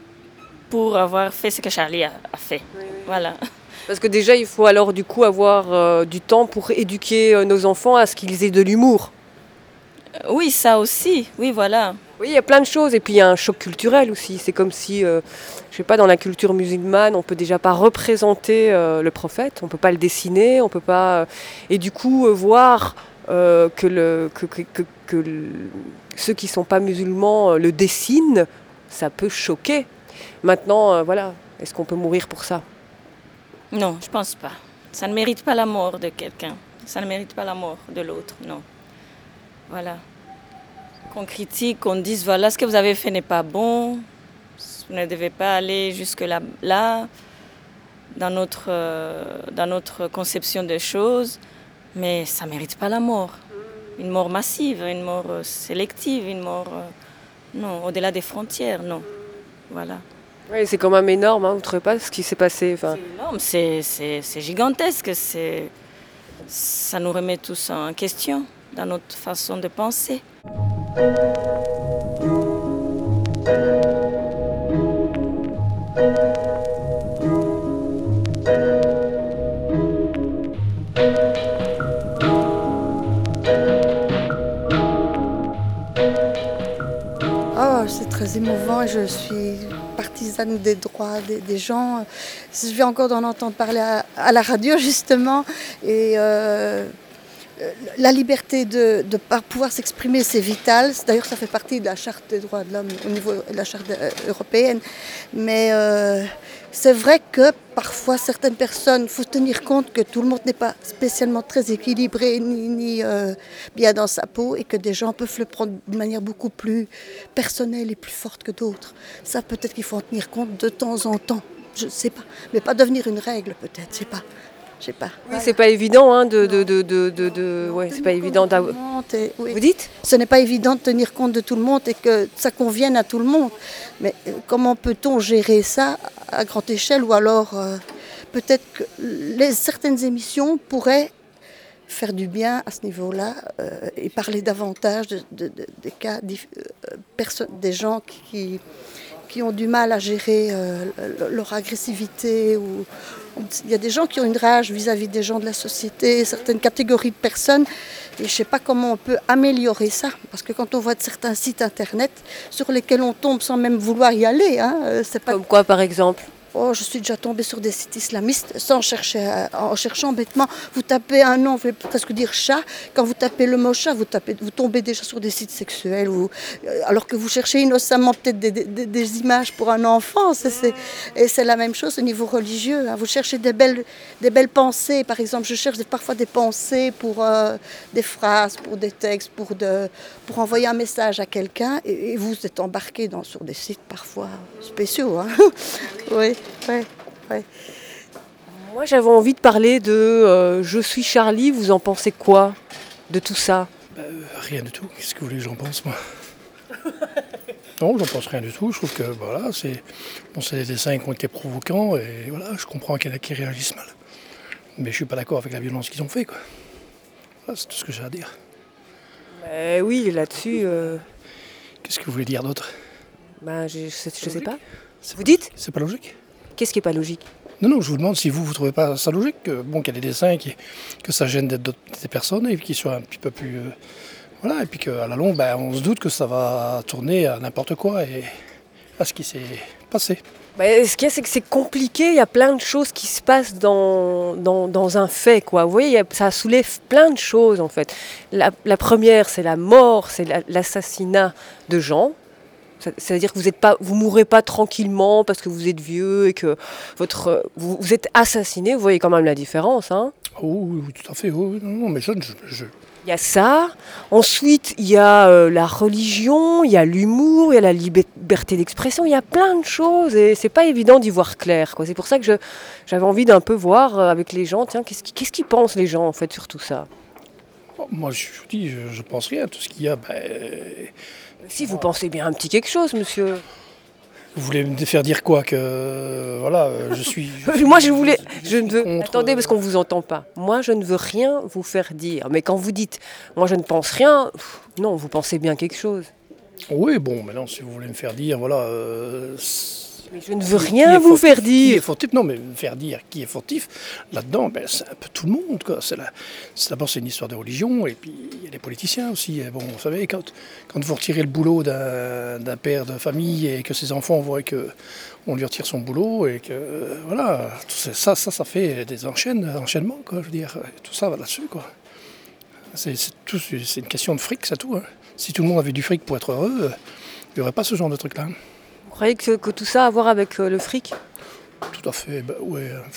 pour avoir fait ce que Charlie a, a fait. Voilà. Parce que déjà, il faut alors du coup avoir euh, du temps pour éduquer euh, nos enfants à ce qu'ils aient de l'humour. Euh, Oui, ça aussi. Oui, voilà. Oui, il y a plein de choses. Et puis, il y a un choc culturel aussi. C'est comme si, euh, je sais pas, dans la culture musulmane, on peut déjà pas représenter euh, le prophète, on peut pas le dessiner, on peut pas... euh, et du coup, euh, voir euh, que, le, que, que, que, que le- ceux qui sont pas musulmans euh, le dessinent, ça peut choquer. Maintenant, euh, voilà, est-ce qu'on peut mourir pour ça? Non, je pense pas. Ça ne mérite pas la mort de quelqu'un. Ça ne mérite pas la mort de l'autre, non. Voilà. Qu'on critique, qu'on dise, voilà, ce que vous avez fait n'est pas bon, vous ne devez pas aller jusque-là, là, dans notre, euh, dans notre conception des choses, mais ça ne mérite pas la mort. Une mort massive, une mort euh, sélective, une mort... Euh, non, au-delà des frontières, non. Voilà. Oui, c'est quand même énorme, hein, vous ne trouvez pas ce qui s'est passé enfin... C'est énorme, c'est, c'est, c'est gigantesque, c'est, ça nous remet tous en question dans notre façon de penser. Oh, c'est très émouvant et je suis partisane des droits des, des gens. Je viens encore d'en entendre parler à, à la radio justement et euh, la liberté de, de pouvoir s'exprimer, c'est vital. D'ailleurs, ça fait partie de la charte des droits de l'homme au niveau de la charte européenne. Mais euh, c'est vrai que parfois, certaines personnes, il faut tenir compte que tout le monde n'est pas spécialement très équilibré ni, ni euh, bien dans sa peau et que des gens peuvent le prendre de manière beaucoup plus personnelle et plus forte que d'autres. Ça, peut-être qu'il faut en tenir compte de temps en temps. Je ne sais pas. Mais pas devenir une règle, peut-être. Je sais pas. Je sais pas. Oui, c'est pas évident, hein, de, de, de, de, de, de... Ouais, c'est pas évident d'avoir... Oui. Vous dites ? Ce n'est pas évident de tenir compte de tout le monde et que ça convienne à tout le monde. Mais comment peut-on gérer ça à grande échelle ? Ou alors, euh, peut-être que les, certaines émissions pourraient faire du bien à ce niveau-là euh, et parler davantage de, de, de, des cas, euh, perso- des gens qui... qui ont du mal à gérer euh, leur agressivité. Ou... Il y a des gens qui ont une rage vis-à-vis des gens de la société, certaines catégories de personnes. Et je ne sais pas comment on peut améliorer ça. Parce que quand on voit de certains sites internet sur lesquels on tombe sans même vouloir y aller. Hein, c'est pas... Comme quoi, par exemple ? Oh, je suis déjà tombée sur des sites islamistes sans chercher, en cherchant bêtement. Vous tapez un nom, vous voulez presque dire chat. Quand vous tapez le mot chat, vous, tapez, vous tombez déjà sur des sites sexuels. Ou, alors que vous cherchez innocemment peut-être des, des, des images pour un enfant. C'est, c'est, et c'est la même chose au niveau religieux. Hein. Vous cherchez des belles, des belles pensées. Par exemple, je cherche parfois des pensées pour euh, des phrases, pour des textes, pour, de, pour envoyer un message à quelqu'un. Et, et vous êtes embarqué dans, sur des sites parfois spéciaux. Hein. Oui. Ouais, ouais. Moi, j'avais envie de parler de euh, Je suis Charlie. Vous en pensez quoi de tout ça ? Bah, euh, rien du tout. Qu'est-ce que vous voulez que j'en pense, moi ? Non, j'en pense rien du tout. Je trouve que voilà, c'est, bon, c'est des dessins qui ont été provocants et voilà, je comprends qu'il y en a qui réagissent mal. Mais je suis pas d'accord avec la violence qu'ils ont fait, quoi. Voilà, c'est tout ce que j'ai à dire. Euh, oui, là-dessus. Euh... Qu'est-ce que vous voulez dire d'autre ? Ben, je, je, sais, je sais pas. Vous dites ? C'est pas logique. Qu'est-ce qui est pas logique ? Non, non, je vous demande si vous, vous trouvez pas ça logique, que, bon, qu'il y a des dessins, qui, que ça gêne d'être d'autres, des personnes et qu'ils soient un petit peu plus... Euh, voilà, et puis qu'à la longue, ben, on se doute que ça va tourner à n'importe quoi et à ce qui s'est passé. Ben, ce qu'il y a, c'est que c'est compliqué, il y a plein de choses qui se passent dans, dans, dans un fait, quoi. Vous voyez, y a, ça soulève plein de choses, en fait. La, la première, c'est la mort, c'est la, l'assassinat de gens. C'est-à-dire que vous ne mourrez pas tranquillement parce que vous êtes vieux et que votre, vous, vous êtes assassiné. Vous voyez quand même la différence. Hein ? Oh, oui, oui, tout à fait. Oui, non, non, mais je, je, je... Il y a ça. Ensuite, il y a euh, la religion, il y a l'humour, il y a la liberté d'expression. Il y a plein de choses et c'est pas évident d'y voir clair, quoi. C'est pour ça que je, j'avais envie d'un peu voir euh, avec les gens, tiens, qu'est-ce, qu'est-ce qu'ils pensent les gens en fait sur tout ça ? Bon, moi, je vous dis, je, je pense rien. Tout ce qu'il y a, ben... Si vous pensez bien un petit quelque chose, monsieur. Vous voulez me faire dire quoi ? Que voilà, je suis. Je suis Moi, je voulais. Je, je ne veux. contre... Attendez, parce qu'on ne vous entend pas. Moi, je ne veux rien vous faire dire. Mais quand vous dites, moi, je ne pense rien, non, vous pensez bien quelque chose. Oui, bon, maintenant, si vous voulez me faire dire, voilà. Euh, mais je ne veux rien vous fautif, faire dire. Qui est fautif ? Non, mais me faire dire qui est fautif, là-dedans, ben, c'est un peu tout le monde, quoi. C'est la, c'est, d'abord, c'est une histoire de religion, et puis il y a les politiciens aussi. Et bon, vous savez, quand, quand vous retirez le boulot d'un, d'un père de famille et que ses enfants voient qu'on lui retire son boulot, et que, euh, voilà, tout ça, ça, ça, ça fait des enchaînes, enchaînements, quoi, je veux dire. Tout ça va là-dessus, quoi. C'est, c'est, tout, c'est une question de fric, c'est tout. Hein. Si tout le monde avait du fric pour être heureux, il n'y aurait pas ce genre de truc-là. Vous croyez que, que tout ça a à voir avec euh, le fric ? Tout à fait, ben ouais.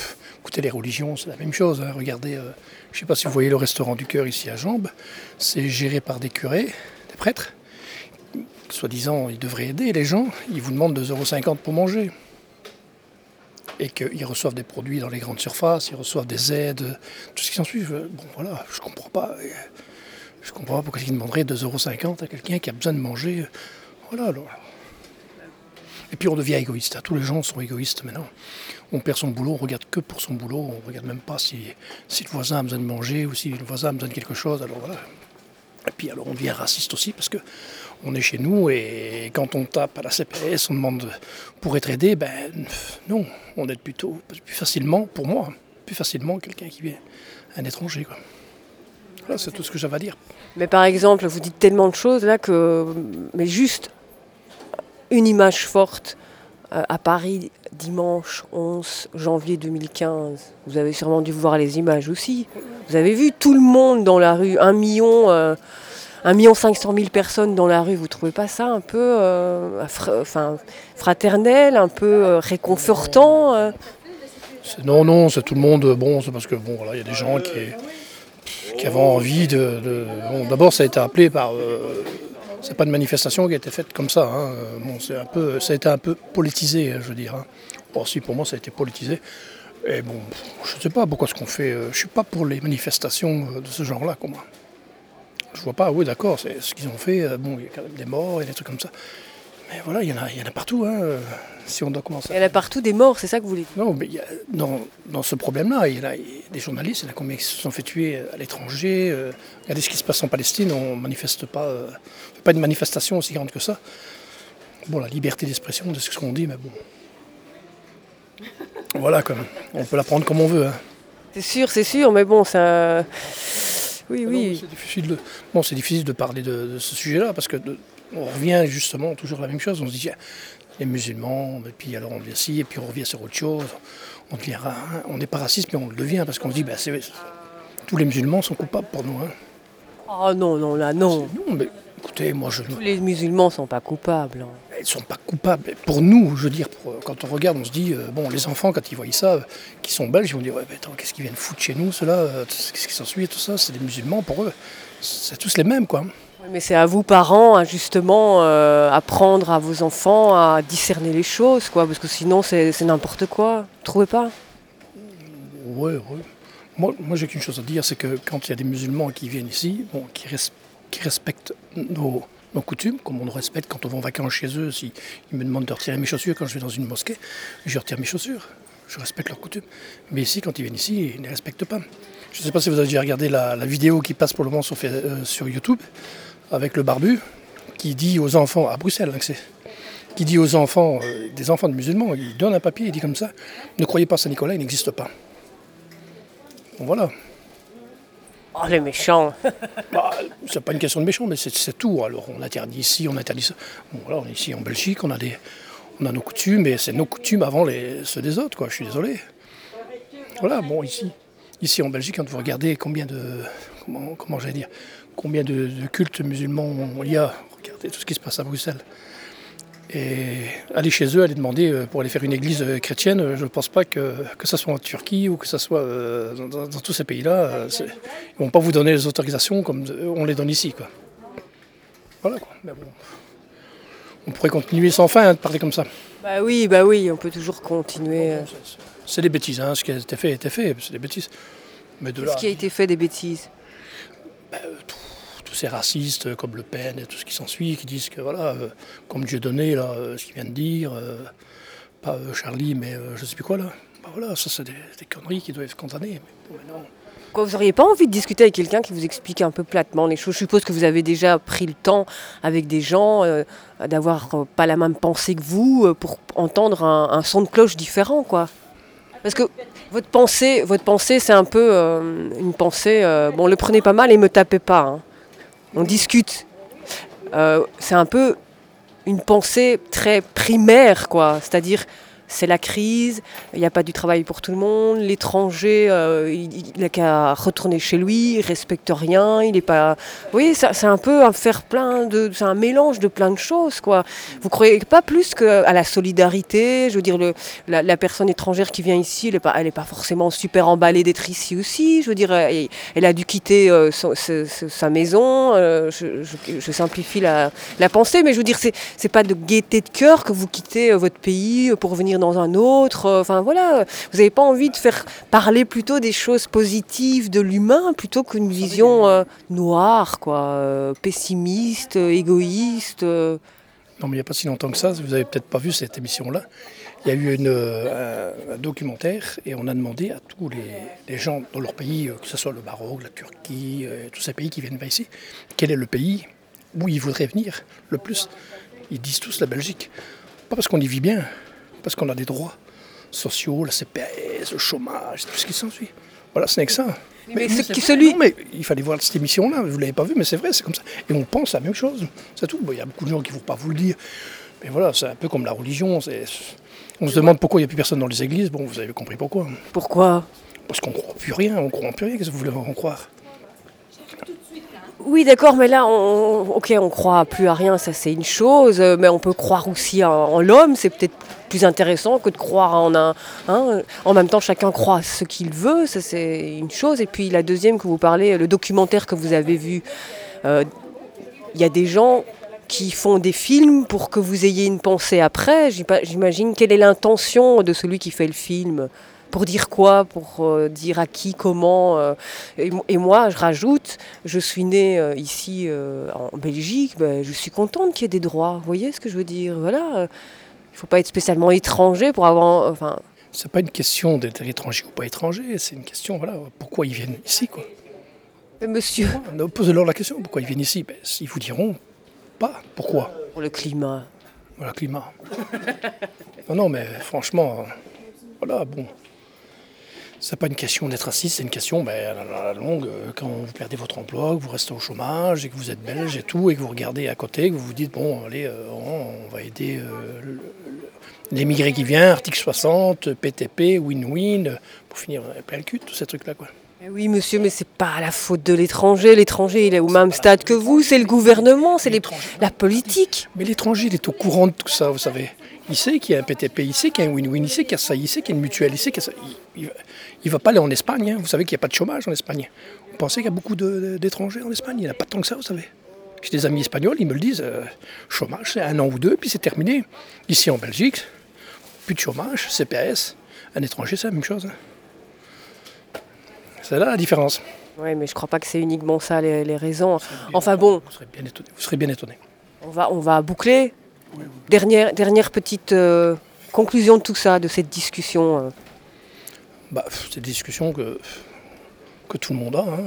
écoutez, les religions, c'est la même chose. Hein. Regardez, euh, je ne sais pas si vous voyez le restaurant du cœur ici à Jambes. C'est géré par des curés, des prêtres. Soi-disant, ils devraient aider les gens. Ils vous demandent deux euros cinquante pour manger. Et qu'ils reçoivent des produits dans les grandes surfaces, ils reçoivent des aides, tout ce qui s'en suit. Bon, voilà, je ne comprends pas. Je comprends pas pourquoi ils demanderaient deux euros cinquante à quelqu'un qui a besoin de manger. Voilà, alors. Et puis on devient égoïste. Tous les gens sont égoïstes maintenant. On perd son boulot, on ne regarde que pour son boulot. On ne regarde même pas si, si le voisin a besoin de manger ou si le voisin a besoin de quelque chose. Alors voilà. Et puis alors on devient raciste aussi parce qu'on est chez nous et quand on tape à la C P S, on demande pour être aidé, ben non, on aide plutôt plus facilement, pour moi, plus facilement quelqu'un qui vient, un étranger, quoi. Voilà, c'est tout ce que j'avais à dire. Mais par exemple, vous dites tellement de choses là que... Mais juste une image forte euh, à Paris, dimanche onze janvier deux mille quinze. Vous avez sûrement dû voir les images aussi. Vous avez vu tout le monde dans la rue, un million, euh, un million cinq cent mille personnes dans la rue. Vous trouvez pas ça un peu euh, fr- enfin, fraternel, un peu euh, réconfortant euh c'est, Non, non, c'est tout le monde. Bon, c'est parce que bon, voilà, il y a des gens qui, qui avaient envie de. de bon, d'abord, ça a été appelé par. Euh, c'est pas une manifestation qui a été faite comme ça. Hein. Bon, c'est un peu, ça a été un peu politisé, je veux dire. Hein. Bon, si pour moi, ça a été politisé. Et bon, je ne sais pas pourquoi ce qu'on fait. Je ne suis pas pour les manifestations de ce genre-là, quoi, moi. Je vois pas, oui, d'accord, c'est ce qu'ils ont fait. Bon, il y a quand même des morts et des trucs comme ça. Mais voilà, il y en a, il y en a partout, hein, si on doit commencer. Il y en a partout des morts, c'est ça que vous voulez dire? Non, mais il y a, dans, dans ce problème-là, il y a, il y a des journalistes, il y en a combien qui se sont fait tuer à l'étranger. Euh, regardez ce qui se passe en Palestine, on ne manifeste pas, euh, pas une manifestation aussi grande que ça. Bon, la liberté d'expression, de ce qu'on dit, mais bon. Voilà, quand même. On peut la prendre comme on veut. Hein. C'est sûr, c'est sûr, mais bon, ça... Oui, oui. Non, c'est difficile de, bon, c'est difficile de parler de, de ce sujet-là, parce que de, on revient justement toujours à la même chose. On se dit, les musulmans, et puis alors on devient ci, et puis on revient sur autre chose. On devient, on n'est pas raciste, mais on le devient, parce qu'on se dit, bah, c'est, tous les musulmans sont coupables pour nous. Hein. Oh non, non, là, non. Non, mais écoutez, moi je... Tous les musulmans ne sont pas coupables. Hein. Ils ne sont pas coupables. Pour nous, je veux dire, pour, quand on regarde, on se dit, euh, bon, les enfants, quand ils voient ça, euh, qui sont belges, ils vont dire, ouais, mais attends, qu'est-ce qu'ils viennent foutre chez nous, ceux-là, euh, qu'est-ce qui s'ensuit, tout ça, c'est des musulmans, pour eux, c'est tous les mêmes, quoi. Oui, mais c'est à vous, parents, à justement euh, apprendre à vos enfants à discerner les choses, quoi, parce que sinon, c'est, c'est n'importe quoi. Vous trouvez pas? Oui, oui. Moi, moi, j'ai qu'une chose à dire, c'est que quand il y a des musulmans qui viennent ici, bon, qui, res- qui respectent nos... nos coutumes, comme on nous respecte quand on va en vacances chez eux. S'ils si me demandent de retirer mes chaussures quand je vais dans une mosquée, je retire mes chaussures. Je respecte leurs coutumes. Mais ici, quand ils viennent ici, ils ne les respectent pas. Je ne sais pas si vous avez déjà regardé la, la vidéo qui passe pour le moment sur, euh, sur YouTube, avec le barbu, qui dit aux enfants, à Bruxelles, hein, c'est, qui dit aux enfants, euh, des enfants de musulmans, il donne un papier, il dit comme ça, ne croyez pas Saint-Nicolas, il n'existe pas. Bon, voilà. Oh, les méchants. Bah, c'est pas une question de méchants, mais c'est, c'est tout. Alors on interdit ici, on interdit ça. Bon, voilà, on est ici en Belgique, on a, des, on a nos coutumes, et c'est nos coutumes avant les, ceux des autres, quoi. Je suis désolé. Voilà, bon, ici, ici en Belgique, quand vous regardez combien de, comment, comment j'allais dire, combien de, de cultes musulmans il y a, regardez tout ce qui se passe à Bruxelles. Et aller chez eux, aller demander pour aller faire une église chrétienne, je ne pense pas que, que ce soit en Turquie ou que ce soit euh, dans, dans tous ces pays-là. C'est, ils ne vont pas vous donner les autorisations comme on les donne ici, quoi. Voilà, quoi. Mais bon, on pourrait continuer sans fin hein, de parler comme ça. Bah oui, bah oui, on peut toujours continuer. Non, c'est, c'est des bêtises, hein. Ce qui a été fait a été fait, c'est des bêtises. Mais de Qu'est-ce là, qui a été fait des bêtises? bah, tout, tous ces racistes comme Le Pen et tout ce qui s'ensuit, qui disent que voilà, euh, comme Dieudonné, là, euh, ce qu'il vient de dire, euh, pas euh, Charlie, mais euh, je sais plus quoi là, bah voilà, ça c'est des, des conneries qui doivent être condamnées. Mais, mais non. Quoi, vous n'auriez pas envie de discuter avec quelqu'un qui vous explique un peu platement les choses? Je suppose que vous avez déjà pris le temps avec des gens euh, d'avoir euh, pas la même pensée que vous euh, pour entendre un, un son de cloche différent, quoi. Parce que votre pensée, votre pensée, c'est un peu euh, une pensée. Euh, bon, le prenez pas mal et me tapez pas. Hein. On discute. Euh, c'est un peu une pensée très primaire, quoi. C'est-à-dire, c'est la crise, il n'y a pas du travail pour tout le monde, l'étranger, euh, il n'a qu'à retourner chez lui, il ne respecte rien, il n'est pas... Oui, ça, c'est un peu un faire plein de... C'est un mélange de plein de choses, quoi. Vous ne croyez pas plus qu'à la solidarité? Je veux dire, le, la, la personne étrangère qui vient ici, elle n'est pas, elle est pas forcément super emballée d'être ici aussi. Je veux dire, elle, elle a dû quitter euh, son, sa, sa maison. Euh, je, je, je simplifie la, la pensée, mais je veux dire, c'est, c'est pas de gaieté de cœur que vous quittez euh, votre pays pour venir dans un autre. Enfin voilà, vous n'avez pas envie de faire parler plutôt des choses positives de l'humain plutôt qu'une vision euh, noire, quoi, euh, pessimiste, euh, égoïste. Euh. Non, mais il n'y a pas si longtemps que ça, vous n'avez peut-être pas vu cette émission-là. Il y a eu une, euh, un, un documentaire et on a demandé à tous les, les gens dans leur pays, euh, que ce soit le Maroc, la Turquie, euh, tous ces pays qui viennent ici, quel est le pays où ils voudraient venir le plus. Ils disent tous la Belgique. Pas parce qu'on y vit bien, parce qu'on a des droits sociaux, la C P S, le chômage, tout ce qui s'ensuit. Voilà, ce n'est que ça. Mais, mais, mais, ce, celui... non, mais il fallait voir cette émission-là, vous ne l'avez pas vue, mais c'est vrai, c'est comme ça. Et on pense la même chose, c'est tout. Bon, il y a beaucoup de gens qui ne vont pas vous le dire. Mais voilà, c'est un peu comme la religion. C'est... On se demande pourquoi il n'y a plus personne dans les églises. Bon, vous avez compris pourquoi. Pourquoi? Parce qu'on ne croit plus rien, on ne croit plus rien. Qu'est-ce que vous voulez en croire? Oui, d'accord, mais là, on, ok, on croit plus à rien, ça c'est une chose, mais on peut croire aussi en, en l'homme, c'est peut-être plus intéressant que de croire en un... Hein, en même temps, chacun croit à ce qu'il veut, ça c'est une chose. Et puis la deuxième que vous parlez, le documentaire que vous avez vu, il euh, y a des gens qui font des films pour que vous ayez une pensée après. J'imagine, quelle est l'intention de celui qui fait le film ? Pour dire quoi? Pour euh, dire à qui, comment euh, et, et moi, je rajoute, je suis née euh, ici euh, en Belgique, ben, je suis contente qu'il y ait des droits. Vous voyez ce que je veux dire? Voilà, il euh, ne faut pas être spécialement étranger pour avoir... Enfin... C'est pas une question d'être étranger ou pas étranger, c'est une question, voilà, pourquoi ils viennent ici, quoi. Mais monsieur... Ouais, posez-leur la question, pourquoi ils viennent ici? Ben, ils vous diront pas. Pourquoi? Pour le climat. Pour le climat. non, non, mais franchement, voilà, bon... C'est pas une question d'être raciste, c'est une question, ben, à la longue, quand vous perdez votre emploi, que vous restez au chômage, et que vous êtes belge et tout, et que vous regardez à côté, que vous vous dites, bon, allez, euh, on va aider euh, le, le, l'émigré qui vient, article soixante, P T P, win-win, pour finir plein le cul, tous ces trucs-là, quoi. Oui, monsieur, mais c'est pas la faute de l'étranger. L'étranger, il est au même stade que vous, c'est le gouvernement, c'est les, la politique. Mais l'étranger, il est au courant de tout ça, vous savez. Il sait qu'il y a un P T P, il sait qu'il y a un win-win, il sait qu'il y a ça, il sait qu'il y a une mutuelle, il sait qu'il y a ça. Il, il, il va pas aller en Espagne, hein. Vous savez qu'il n'y a pas de chômage en Espagne. Vous pensez qu'il y a beaucoup de, de, d'étrangers en Espagne? Il n'y en a pas tant que ça, vous savez. J'ai des amis espagnols, ils me le disent, euh, chômage, c'est un an ou deux, puis c'est terminé. Ici en Belgique, plus de chômage, C P S, un étranger, c'est la même chose. Hein. C'est là la différence. Oui, mais je ne crois pas que c'est uniquement ça les, les raisons. Enfin bon. Vous serez bien étonné. Vous serez bien étonné. On va, on va boucler. Oui, oui. Dernière, dernière petite euh, conclusion de tout ça, de cette discussion. Euh. Bah, c'est une discussion que, que tout le monde a. Hein.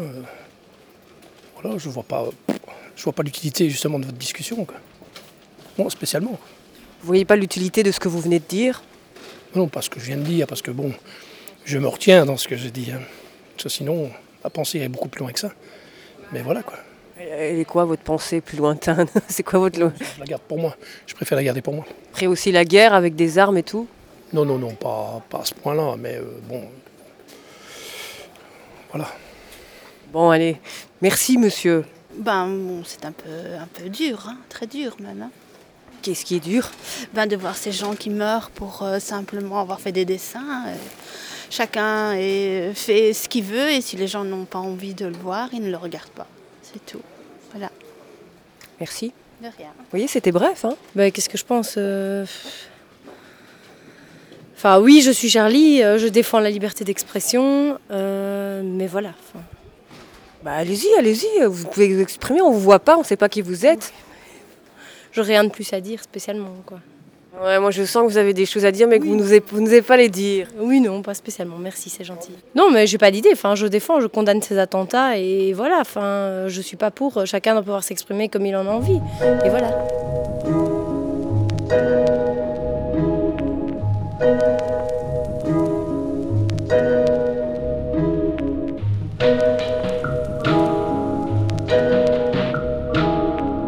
Voilà, je ne vois pas, je vois pas l'utilité justement de votre discussion. Quoi. Moi, spécialement. Quoi. Vous ne voyez pas l'utilité de ce que vous venez de dire? Non, pas ce que je viens de dire, parce que bon, je me retiens dans ce que j'ai dit. Hein. Parce que sinon, la pensée est beaucoup plus loin que ça. Mais voilà quoi. Elle est quoi votre pensée plus lointaine? C'est quoi votre... Je la garde pour moi. Je préfère la garder pour moi. Après aussi la guerre avec des armes et tout? Non, non, non, pas, pas à ce point-là, mais euh, bon... Voilà. Bon, allez. Merci, monsieur. Ben, bon, c'est un peu, un peu dur, hein, très dur même. Hein. Qu'est-ce qui est dur? Ben, de voir ces gens qui meurent pour euh, simplement avoir fait des dessins. Euh, chacun est, fait ce qu'il veut et si les gens n'ont pas envie de le voir, ils ne le regardent pas. C'est tout. Voilà. Merci. De rien. Vous voyez, c'était bref. Hein. Ben, qu'est-ce que je pense euh... Enfin, oui, je suis Charlie, euh, je défends la liberté d'expression, euh, mais voilà. Enfin... Bah, allez-y, allez-y, vous pouvez vous exprimer, on ne vous voit pas, on ne sait pas qui vous êtes. Je n'ai rien de plus à dire spécialement, quoi. Ouais, moi je sens que vous avez des choses à dire, mais que oui. vous n'osez, vous n'osez pas les dire. Oui, non, pas spécialement, merci, c'est gentil. Non, mais j'ai pas d'idée, enfin, je défends, je condamne ces attentats, et voilà, enfin, je suis pas pour, chacun doit pouvoir s'exprimer comme il en a envie, et voilà.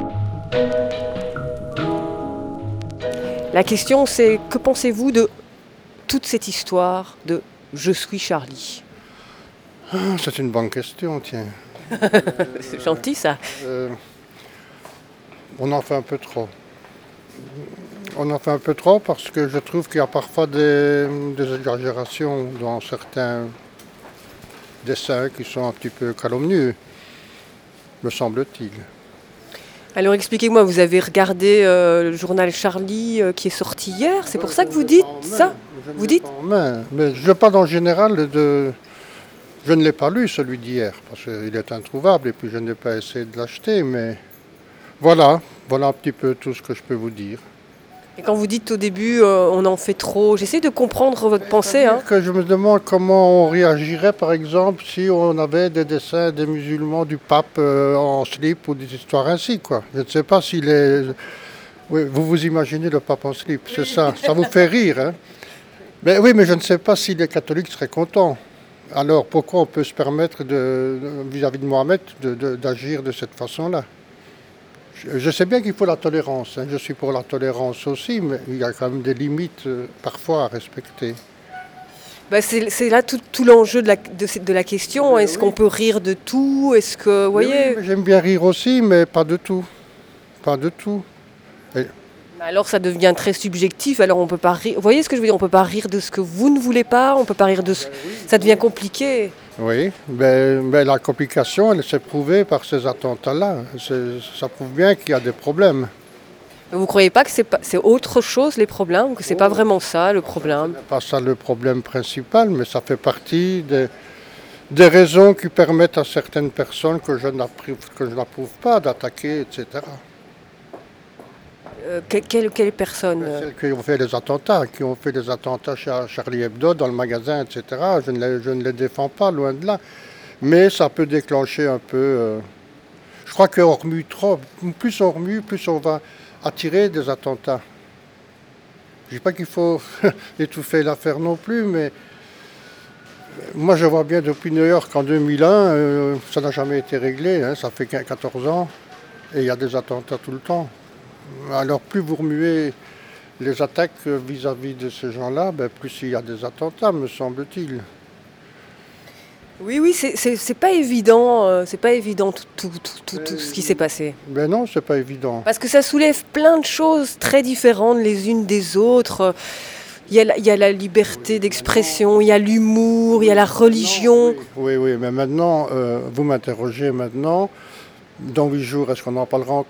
La question c'est, que pensez-vous de toute cette histoire de « je suis Charlie » ? C'est une bonne question, tiens. C'est gentil ça. Euh, on en fait un peu trop. On en fait un peu trop parce que je trouve qu'il y a parfois des, des exagérations dans certains dessins qui sont un petit peu calomnieux, me semble-t-il. Alors expliquez-moi, vous avez regardé euh, le journal Charlie euh, qui est sorti hier, c'est pour ça que vous dites ça ? Vous dites ? Mais, mais je parle en général de... Je ne l'ai pas lu, celui d'hier, parce qu'il est introuvable et puis je n'ai pas essayé de l'acheter, mais voilà, voilà un petit peu tout ce que je peux vous dire. Et quand vous dites au début, euh, on en fait trop, j'essaie de comprendre votre pensée. Hein. Que je me demande comment on réagirait, par exemple, si on avait des dessins des musulmans, du pape euh, en slip ou des histoires ainsi, quoi. Je ne sais pas s'il est... Oui, vous vous imaginez le pape en slip, c'est ça, ça vous fait rire, hein. Mais oui, mais je ne sais pas si les catholiques seraient contents. Alors pourquoi on peut se permettre, de, vis-à-vis de Mohamed, de, de, d'agir de cette façon-là ? je, je sais bien qu'il faut la tolérance, hein. Je suis pour la tolérance aussi, mais il y a quand même des limites euh, parfois à respecter. Bah c'est, c'est là tout, tout l'enjeu de la, de, de la question. Est-ce oui. qu'on peut rire de tout ? Est-ce que, vous voyez oui, j'aime bien rire aussi, mais pas de tout. Pas de tout. Et... Alors ça devient très subjectif, alors on peut pas rire. Vous voyez ce que je veux dire ? On peut pas rire de ce que vous ne voulez pas, on peut pas rire de ce... Ça devient compliqué. Oui, mais, mais la complication, elle s'est prouvée par ces attentats-là. C'est, ça prouve bien qu'il y a des problèmes. Vous ne croyez pas que c'est, pas, c'est autre chose les problèmes, que c'est oh. pas vraiment ça le problème ? Ce n'est pas ça le problème principal, mais ça fait partie des, des raisons qui permettent à certaines personnes que je n'approuve, que je n'approuve pas d'attaquer, et cetera. Euh, quelles quelle personnes Celles qui ont fait les attentats, qui ont fait les attentats chez Charlie Hebdo, dans le magasin, et cetera. Je ne les, je ne les défends pas, loin de là. Mais ça peut déclencher un peu... Euh... Je crois qu'on remue trop. Plus on remue, plus on va attirer des attentats. Je ne dis pas qu'il faut étouffer l'affaire non plus, mais... Moi, je vois bien depuis New York en deux mille un, euh, ça n'a jamais été réglé, hein, ça fait quatorze ans, et il y a des attentats tout le temps. Alors plus vous remuez les attaques vis-à-vis de ces gens-là, ben, plus il y a des attentats, me semble-t-il. Oui, oui, c'est, c'est, c'est pas évident, euh, c'est pas évident tout, tout, tout, tout, tout ce qui s'est passé. Ben non, c'est pas évident. Parce que ça soulève plein de choses très différentes les unes des autres. Il y a la, il y a la liberté d'expression, il y a l'humour, il y a la religion. Non, oui, oui, oui, mais maintenant, euh, vous m'interrogez maintenant, dans huit jours, est-ce qu'on en parlera encore ?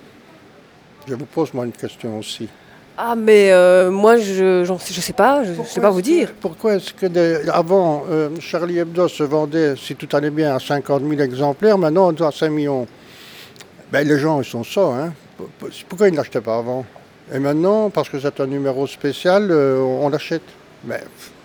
Je vous pose moi une question aussi. Ah mais euh, moi je j'en sais, je sais pas, je ne sais pas vous dire. Que, pourquoi est-ce que des, avant euh, Charlie Hebdo se vendait, si tout allait bien, à cinquante mille exemplaires, maintenant on doit à cinq millions. Ben les gens ils sont ça, hein. Pourquoi ils ne l'achetaient pas avant ? Et maintenant, parce que c'est un numéro spécial, euh, on l'achète. Mais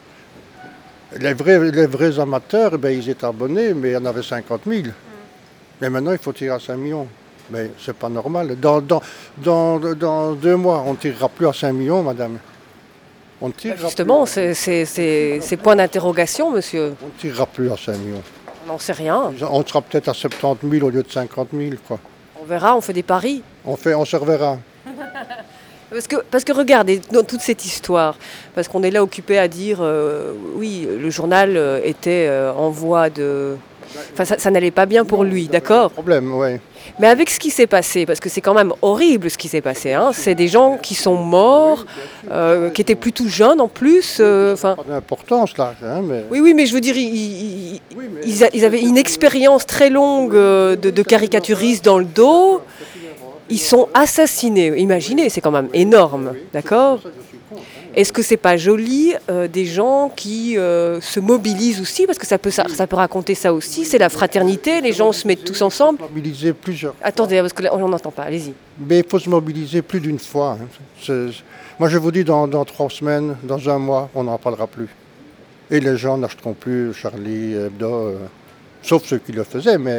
les vrais, les vrais amateurs, ben, ils étaient abonnés, mais il y en avait cinquante mille. Mais maintenant il faut tirer à cinq millions. Mais c'est pas normal. Dans, dans, dans, dans deux mois, on ne tirera plus à cinq millions, madame. On tirera Justement, plus. c'est, c'est, c'est, c'est point d'interrogation, monsieur. On ne tirera plus à cinq millions. On n'en sait rien. On sera peut-être à soixante-dix mille au lieu de cinquante mille, quoi. On verra, on fait des paris. On, fait, on se reverra. Parce que, parce que regardez, dans toute cette histoire, parce qu'on est là occupé à dire, euh, oui, le journal était euh, en voie de... Enfin, ça, ça n'allait pas bien pour lui, d'accord ? Problème, oui. Mais avec ce qui s'est passé, parce que c'est quand même horrible ce qui s'est passé, hein, c'est des gens qui sont morts, euh, qui étaient plutôt jeunes en plus. Euh, pas d'importance là. Hein, mais... Oui, oui, mais je veux dire, ils, ils, oui, mais... ils, a, ils avaient une expérience très longue de, de caricaturistes dans le dos. Ils sont assassinés. Imaginez, c'est quand même énorme, d'accord ? Est-ce que c'est pas joli euh, des gens qui euh, se mobilisent aussi, parce que ça peut, ça, ça peut raconter ça aussi, c'est la fraternité, les gens se mettent tous ensemble. Mobiliser plusieurs. Attendez, parce que là, on n'entend pas, allez-y. Mais il faut se mobiliser plus d'une fois. C'est... Moi je vous dis, dans, dans trois semaines, dans un mois, on n'en parlera plus. Et les gens n'achèteront plus Charlie Hebdo, euh, sauf ceux qui le faisaient, mais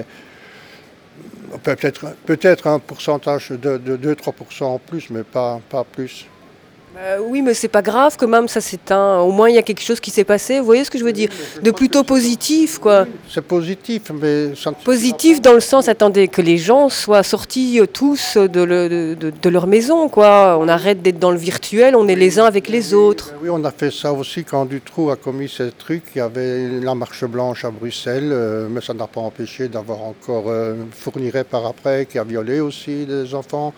peut-être, peut-être un pourcentage de, de deux à trois pour cent en plus, mais pas, pas plus. Euh, oui, mais c'est pas grave quand même, ça s'éteint. Au moins, il y a quelque chose qui s'est passé. Vous voyez ce que je veux dire? De plutôt positif, quoi. C'est positif, mais... Ça ne... Positif dans le sens, attendez, que les gens soient sortis euh, tous de, le, de, de, de leur maison, quoi. On arrête d'être dans le virtuel, on est les uns avec les autres. Oui, on a fait ça aussi quand Dutroux a commis ces trucs. Il y avait la marche blanche à Bruxelles, euh, mais ça n'a pas empêché d'avoir encore euh, Fourniret par après, qui a violé aussi des enfants.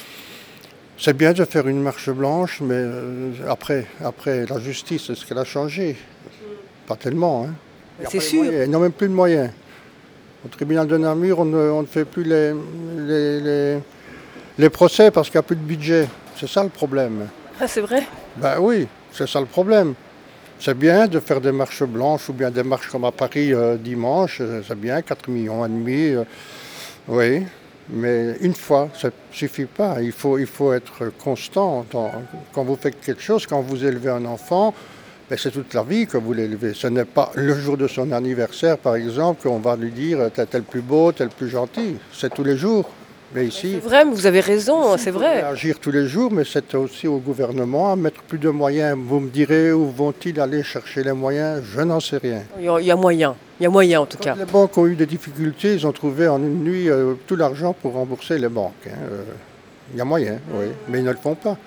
C'est bien de faire une marche blanche, mais euh, après, après, la justice, est-ce qu'elle a changé? Pas tellement. Hein. C'est sûr. Ils n'ont même plus de moyens. Au tribunal de Namur, on ne, on ne fait plus les, les, les, les procès parce qu'il n'y a plus de budget. C'est ça le problème. Ah, c'est vrai? Ben oui, c'est ça le problème. C'est bien de faire des marches blanches ou bien des marches comme à Paris euh, dimanche. C'est bien, quatre millions et demi. Euh, oui. Mais une fois, ça ne suffit pas. Il faut, il faut être constant. Dans, quand vous faites quelque chose, quand vous élevez un enfant, ben c'est toute la vie que vous l'élevez. Ce n'est pas le jour de son anniversaire, par exemple, qu'on va lui dire « t'es le plus beau, t'es le plus gentil ». C'est tous les jours. Mais ici, c'est vrai, vous avez raison, c'est vrai. Agir tous les jours, mais c'est aussi au gouvernement à mettre plus de moyens. Vous me direz où vont-ils aller chercher les moyens? Je n'en sais rien. Il y a moyen, il y a moyen en tout cas. Les banques ont eu des difficultés, ils ont trouvé en une nuit euh, tout l'argent pour rembourser les banques. Hein. Euh, il y a moyen, oui, mais ils ne le font pas.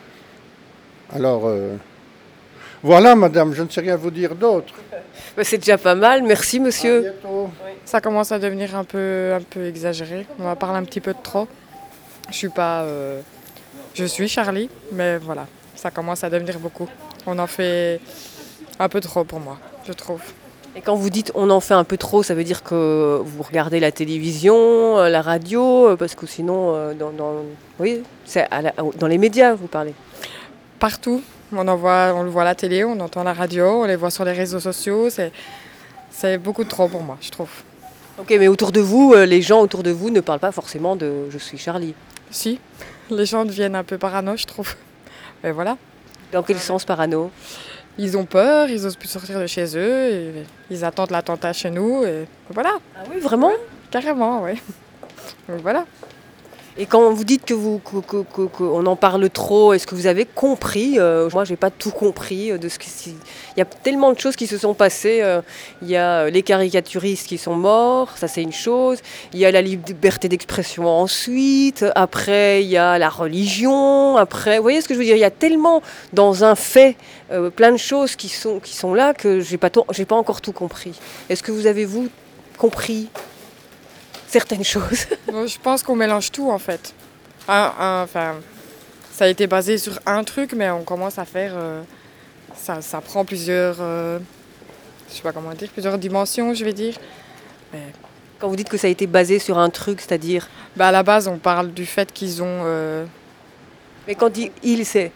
Alors, euh, voilà madame, je ne sais rien vous dire d'autre. C'est déjà pas mal, merci monsieur. À bientôt. Ça commence à devenir un peu, un peu exagéré, on va parler un petit peu de trop. Je suis pas... Euh, je suis Charlie, mais voilà, ça commence à devenir beaucoup. On en fait un peu trop pour moi, je trouve. Et quand vous dites on en fait un peu trop, ça veut dire que vous regardez la télévision, la radio, parce que sinon, dans, dans, oui, c'est à la, dans les médias, vous parlez? Partout. On, en voit, on le voit à la télé, on entend la radio, on les voit sur les réseaux sociaux. C'est, c'est beaucoup trop pour moi, je trouve. Ok, mais autour de vous, les gens autour de vous ne parlent pas forcément de « je suis Charlie ». Si, les gens deviennent un peu parano, je trouve. Mais voilà. Dans quel sens parano? Ils ont peur, ils n'osent plus sortir de chez eux, et ils attendent l'attentat chez nous, et voilà. Ah oui, vraiment? Carrément, oui. Donc voilà. Et quand vous dites que vous que, que, que, qu'on en parle trop, est-ce que vous avez compris? euh, Moi, j'ai pas tout compris de ce qui. Il y a tellement de choses qui se sont passées. Euh, il y a les caricaturistes qui sont morts, ça c'est une chose. Il y a la liberté d'expression ensuite. Après, il y a la religion. Après, vous voyez ce que je veux dire? Il y a tellement dans un fait euh, plein de choses qui sont qui sont là que j'ai pas tout, j'ai pas encore tout compris. Est-ce que vous avez vous compris certaines choses? Je pense qu'on mélange tout en fait. Un, un, enfin, ça a été basé sur un truc, mais on commence à faire... Euh, ça, ça prend plusieurs... Euh, je sais pas comment dire, plusieurs dimensions, je vais dire. Mais... Quand vous dites que ça a été basé sur un truc, c'est-à-dire? Bah à la base, on parle du fait qu'ils ont... Euh... Mais quand il, il c'est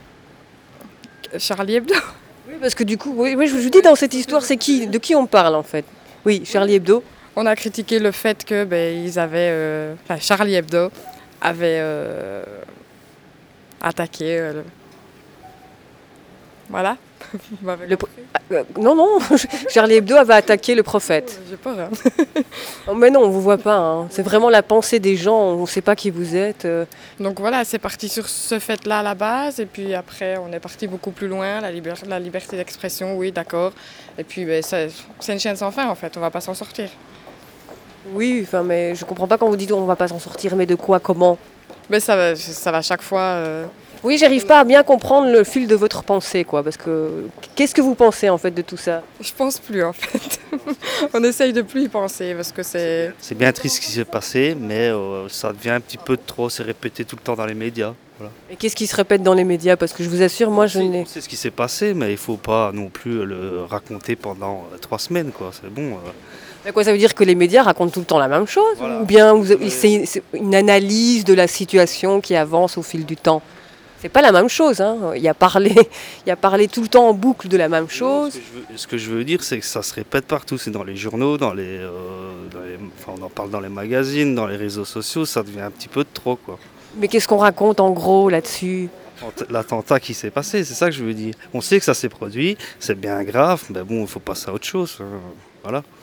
Charlie Hebdo. Oui, parce que du coup, oui, oui, je vous dis, dans cette histoire, c'est qui? De qui on parle en fait? Oui, Charlie Hebdo. On a critiqué le fait que ben, ils avaient, euh, enfin, Charlie Hebdo avait euh, attaqué. Euh, le... Voilà. Le... Euh, non, non, Charlie Hebdo avait attaqué le prophète. J'ai peur. Hein. Oh, mais non, on ne vous voit pas. Hein. C'est vraiment la pensée des gens, on ne sait pas qui vous êtes. Euh... Donc voilà, c'est parti sur ce fait-là à la base, et puis après, on est parti beaucoup plus loin, la, liber... la liberté d'expression, oui, d'accord. Et puis, ben, ça, c'est une chaîne sans fin, en fait, on ne va pas s'en sortir. Oui, enfin, mais je comprends pas quand vous dites on va pas s'en sortir, mais de quoi, comment? Mais ça va, ça va chaque fois. Euh... Oui, j'arrive pas à bien comprendre le fil de votre pensée, quoi, parce que qu'est-ce que vous pensez en fait de tout ça? Je pense plus en fait. On essaye de plus y penser parce que c'est. C'est bien triste ce qui s'est passé, mais euh, ça devient un petit peu trop, c'est répété tout le temps dans les médias. Voilà. Et qu'est-ce qui se répète dans les médias? Parce que je vous assure, moi je n'ai. C'est ce qui s'est passé, mais il faut pas non plus le raconter pendant euh, trois semaines, quoi. C'est bon. Euh... Mais quoi, ça veut dire que les médias racontent tout le temps la même chose? Voilà. Ou bien vous, c'est une analyse de la situation qui avance au fil du temps? C'est pas la même chose. Hein. Il y a parlé, il y a parlé tout le temps en boucle de la même chose. Non, ce, que veux, ce que je veux dire, c'est que ça se répète partout. C'est dans les journaux, dans les, euh, dans les, enfin, on en parle dans les magazines, dans les réseaux sociaux. Ça devient un petit peu de trop, quoi. Mais qu'est-ce qu'on raconte en gros là-dessus? L'attentat qui s'est passé, c'est ça que je veux dire. On sait que ça s'est produit, c'est bien grave, mais bon, il faut passer à autre chose. Hein. Voilà.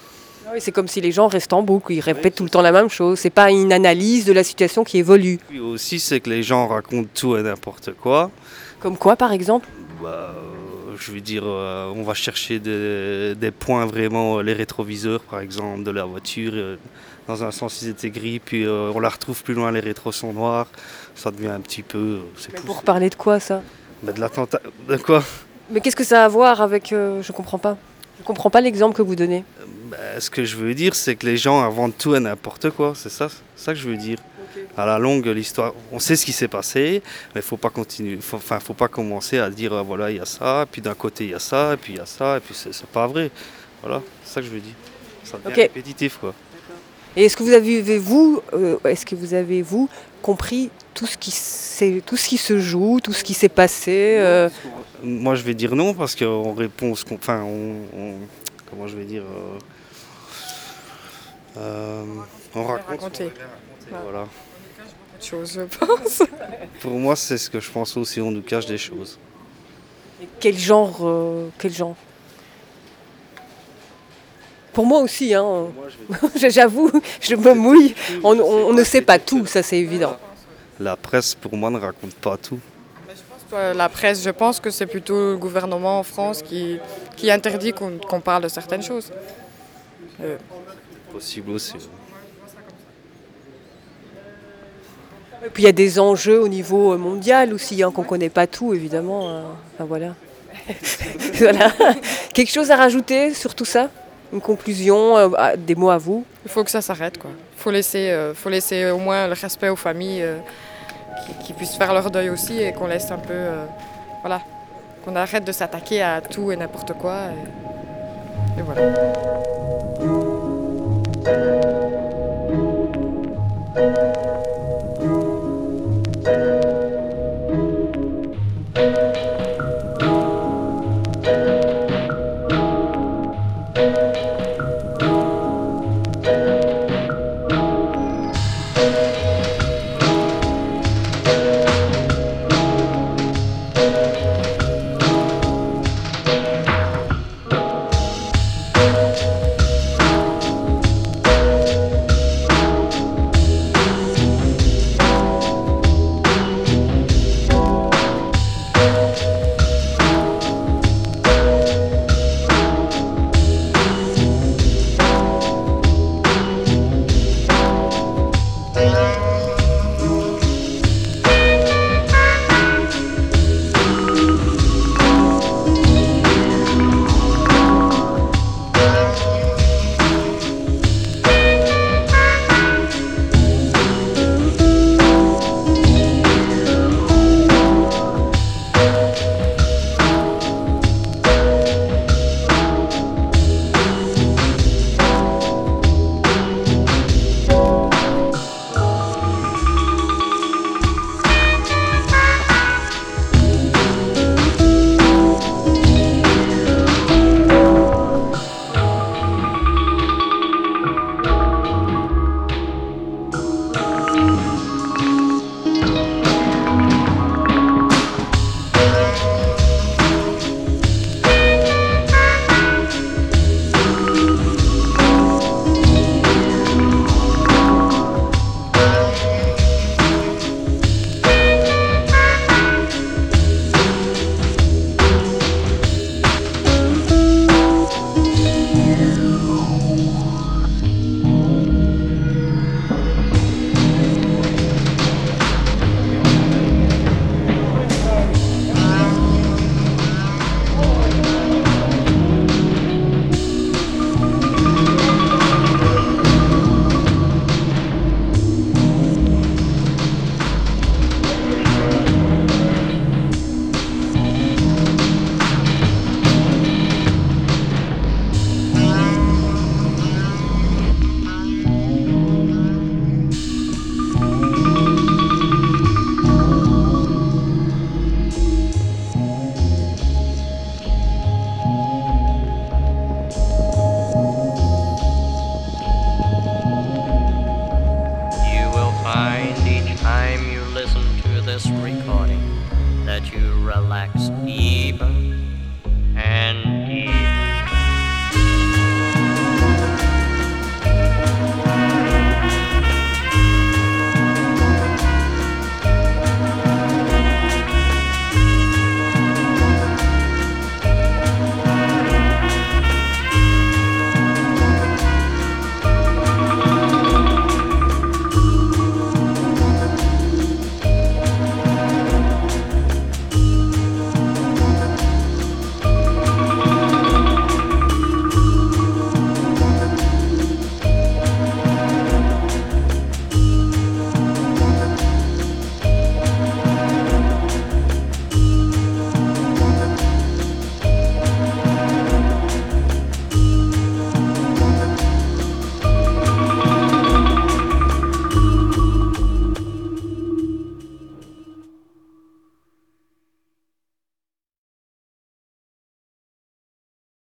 Ah oui, c'est comme si les gens restent en boucle, ils répètent tout le temps la même chose. C'est pas une analyse de la situation qui évolue. Puis aussi, c'est que les gens racontent tout et n'importe quoi. Comme quoi, par exemple? Bah, euh, je veux dire, euh, on va chercher des, des points vraiment, les rétroviseurs par exemple de la voiture. Euh, dans un sens, ils étaient gris, puis euh, on la retrouve plus loin, les rétros sont noirs. Ça devient un petit peu. Euh, c'est Mais pour parler de quoi, ça? Bah, de l'attentat. De quoi? Mais qu'est-ce que ça a à voir avec... Euh, je comprends pas. Je comprends pas l'exemple que vous donnez. Bah, ce que je veux dire, c'est que les gens inventent tout et n'importe quoi. C'est ça, c'est ça que je veux dire. Okay. À la longue, l'histoire, on sait ce qui s'est passé, mais il faut pas continuer. Faut, enfin, faut pas commencer à dire ah, voilà, il y a ça, puis d'un côté il y a ça, et puis il y a ça, et puis c'est, c'est pas vrai. Voilà, c'est ça que je veux dire. Ça devient okay. répétitif, quoi. Et est-ce que vous avez vous, euh, est-ce que vous avez vous compris tout ce qui s'est, tout ce qui se joue, tout ce qui s'est passé? Euh... Moi, je vais dire non parce qu'on répond, ce qu'on, enfin, on, on, comment je vais dire, euh, euh, on raconte. Raconter. Ouais. Voilà. Beaucoup de choses, je pense. Pour moi, c'est ce que je pense aussi. On nous cache des choses. Et quel genre, euh, quel genre? Pour moi aussi, hein. Moi, je vais... J'avoue, je me mouille. On, on, on ne sait pas tout, ça c'est évident. La presse, pour moi, ne raconte pas tout. La presse, je pense que c'est plutôt le gouvernement en France qui, qui interdit qu'on, qu'on parle de certaines choses. Euh... Possible aussi. Et puis il y a des enjeux au niveau mondial aussi, hein, qu'on ne connaît pas tout, évidemment. Euh, enfin, voilà. Voilà. Quelque chose à rajouter sur tout ça? Une conclusion, euh, des mots à vous? Il faut que ça s'arrête, quoi. Il faut laisser, euh, faut laisser au moins le respect aux familles, euh, qui, qui puissent faire leur deuil aussi, et qu'on laisse un peu... Euh, voilà. Qu'on arrête de s'attaquer à tout et n'importe quoi. Et, et voilà.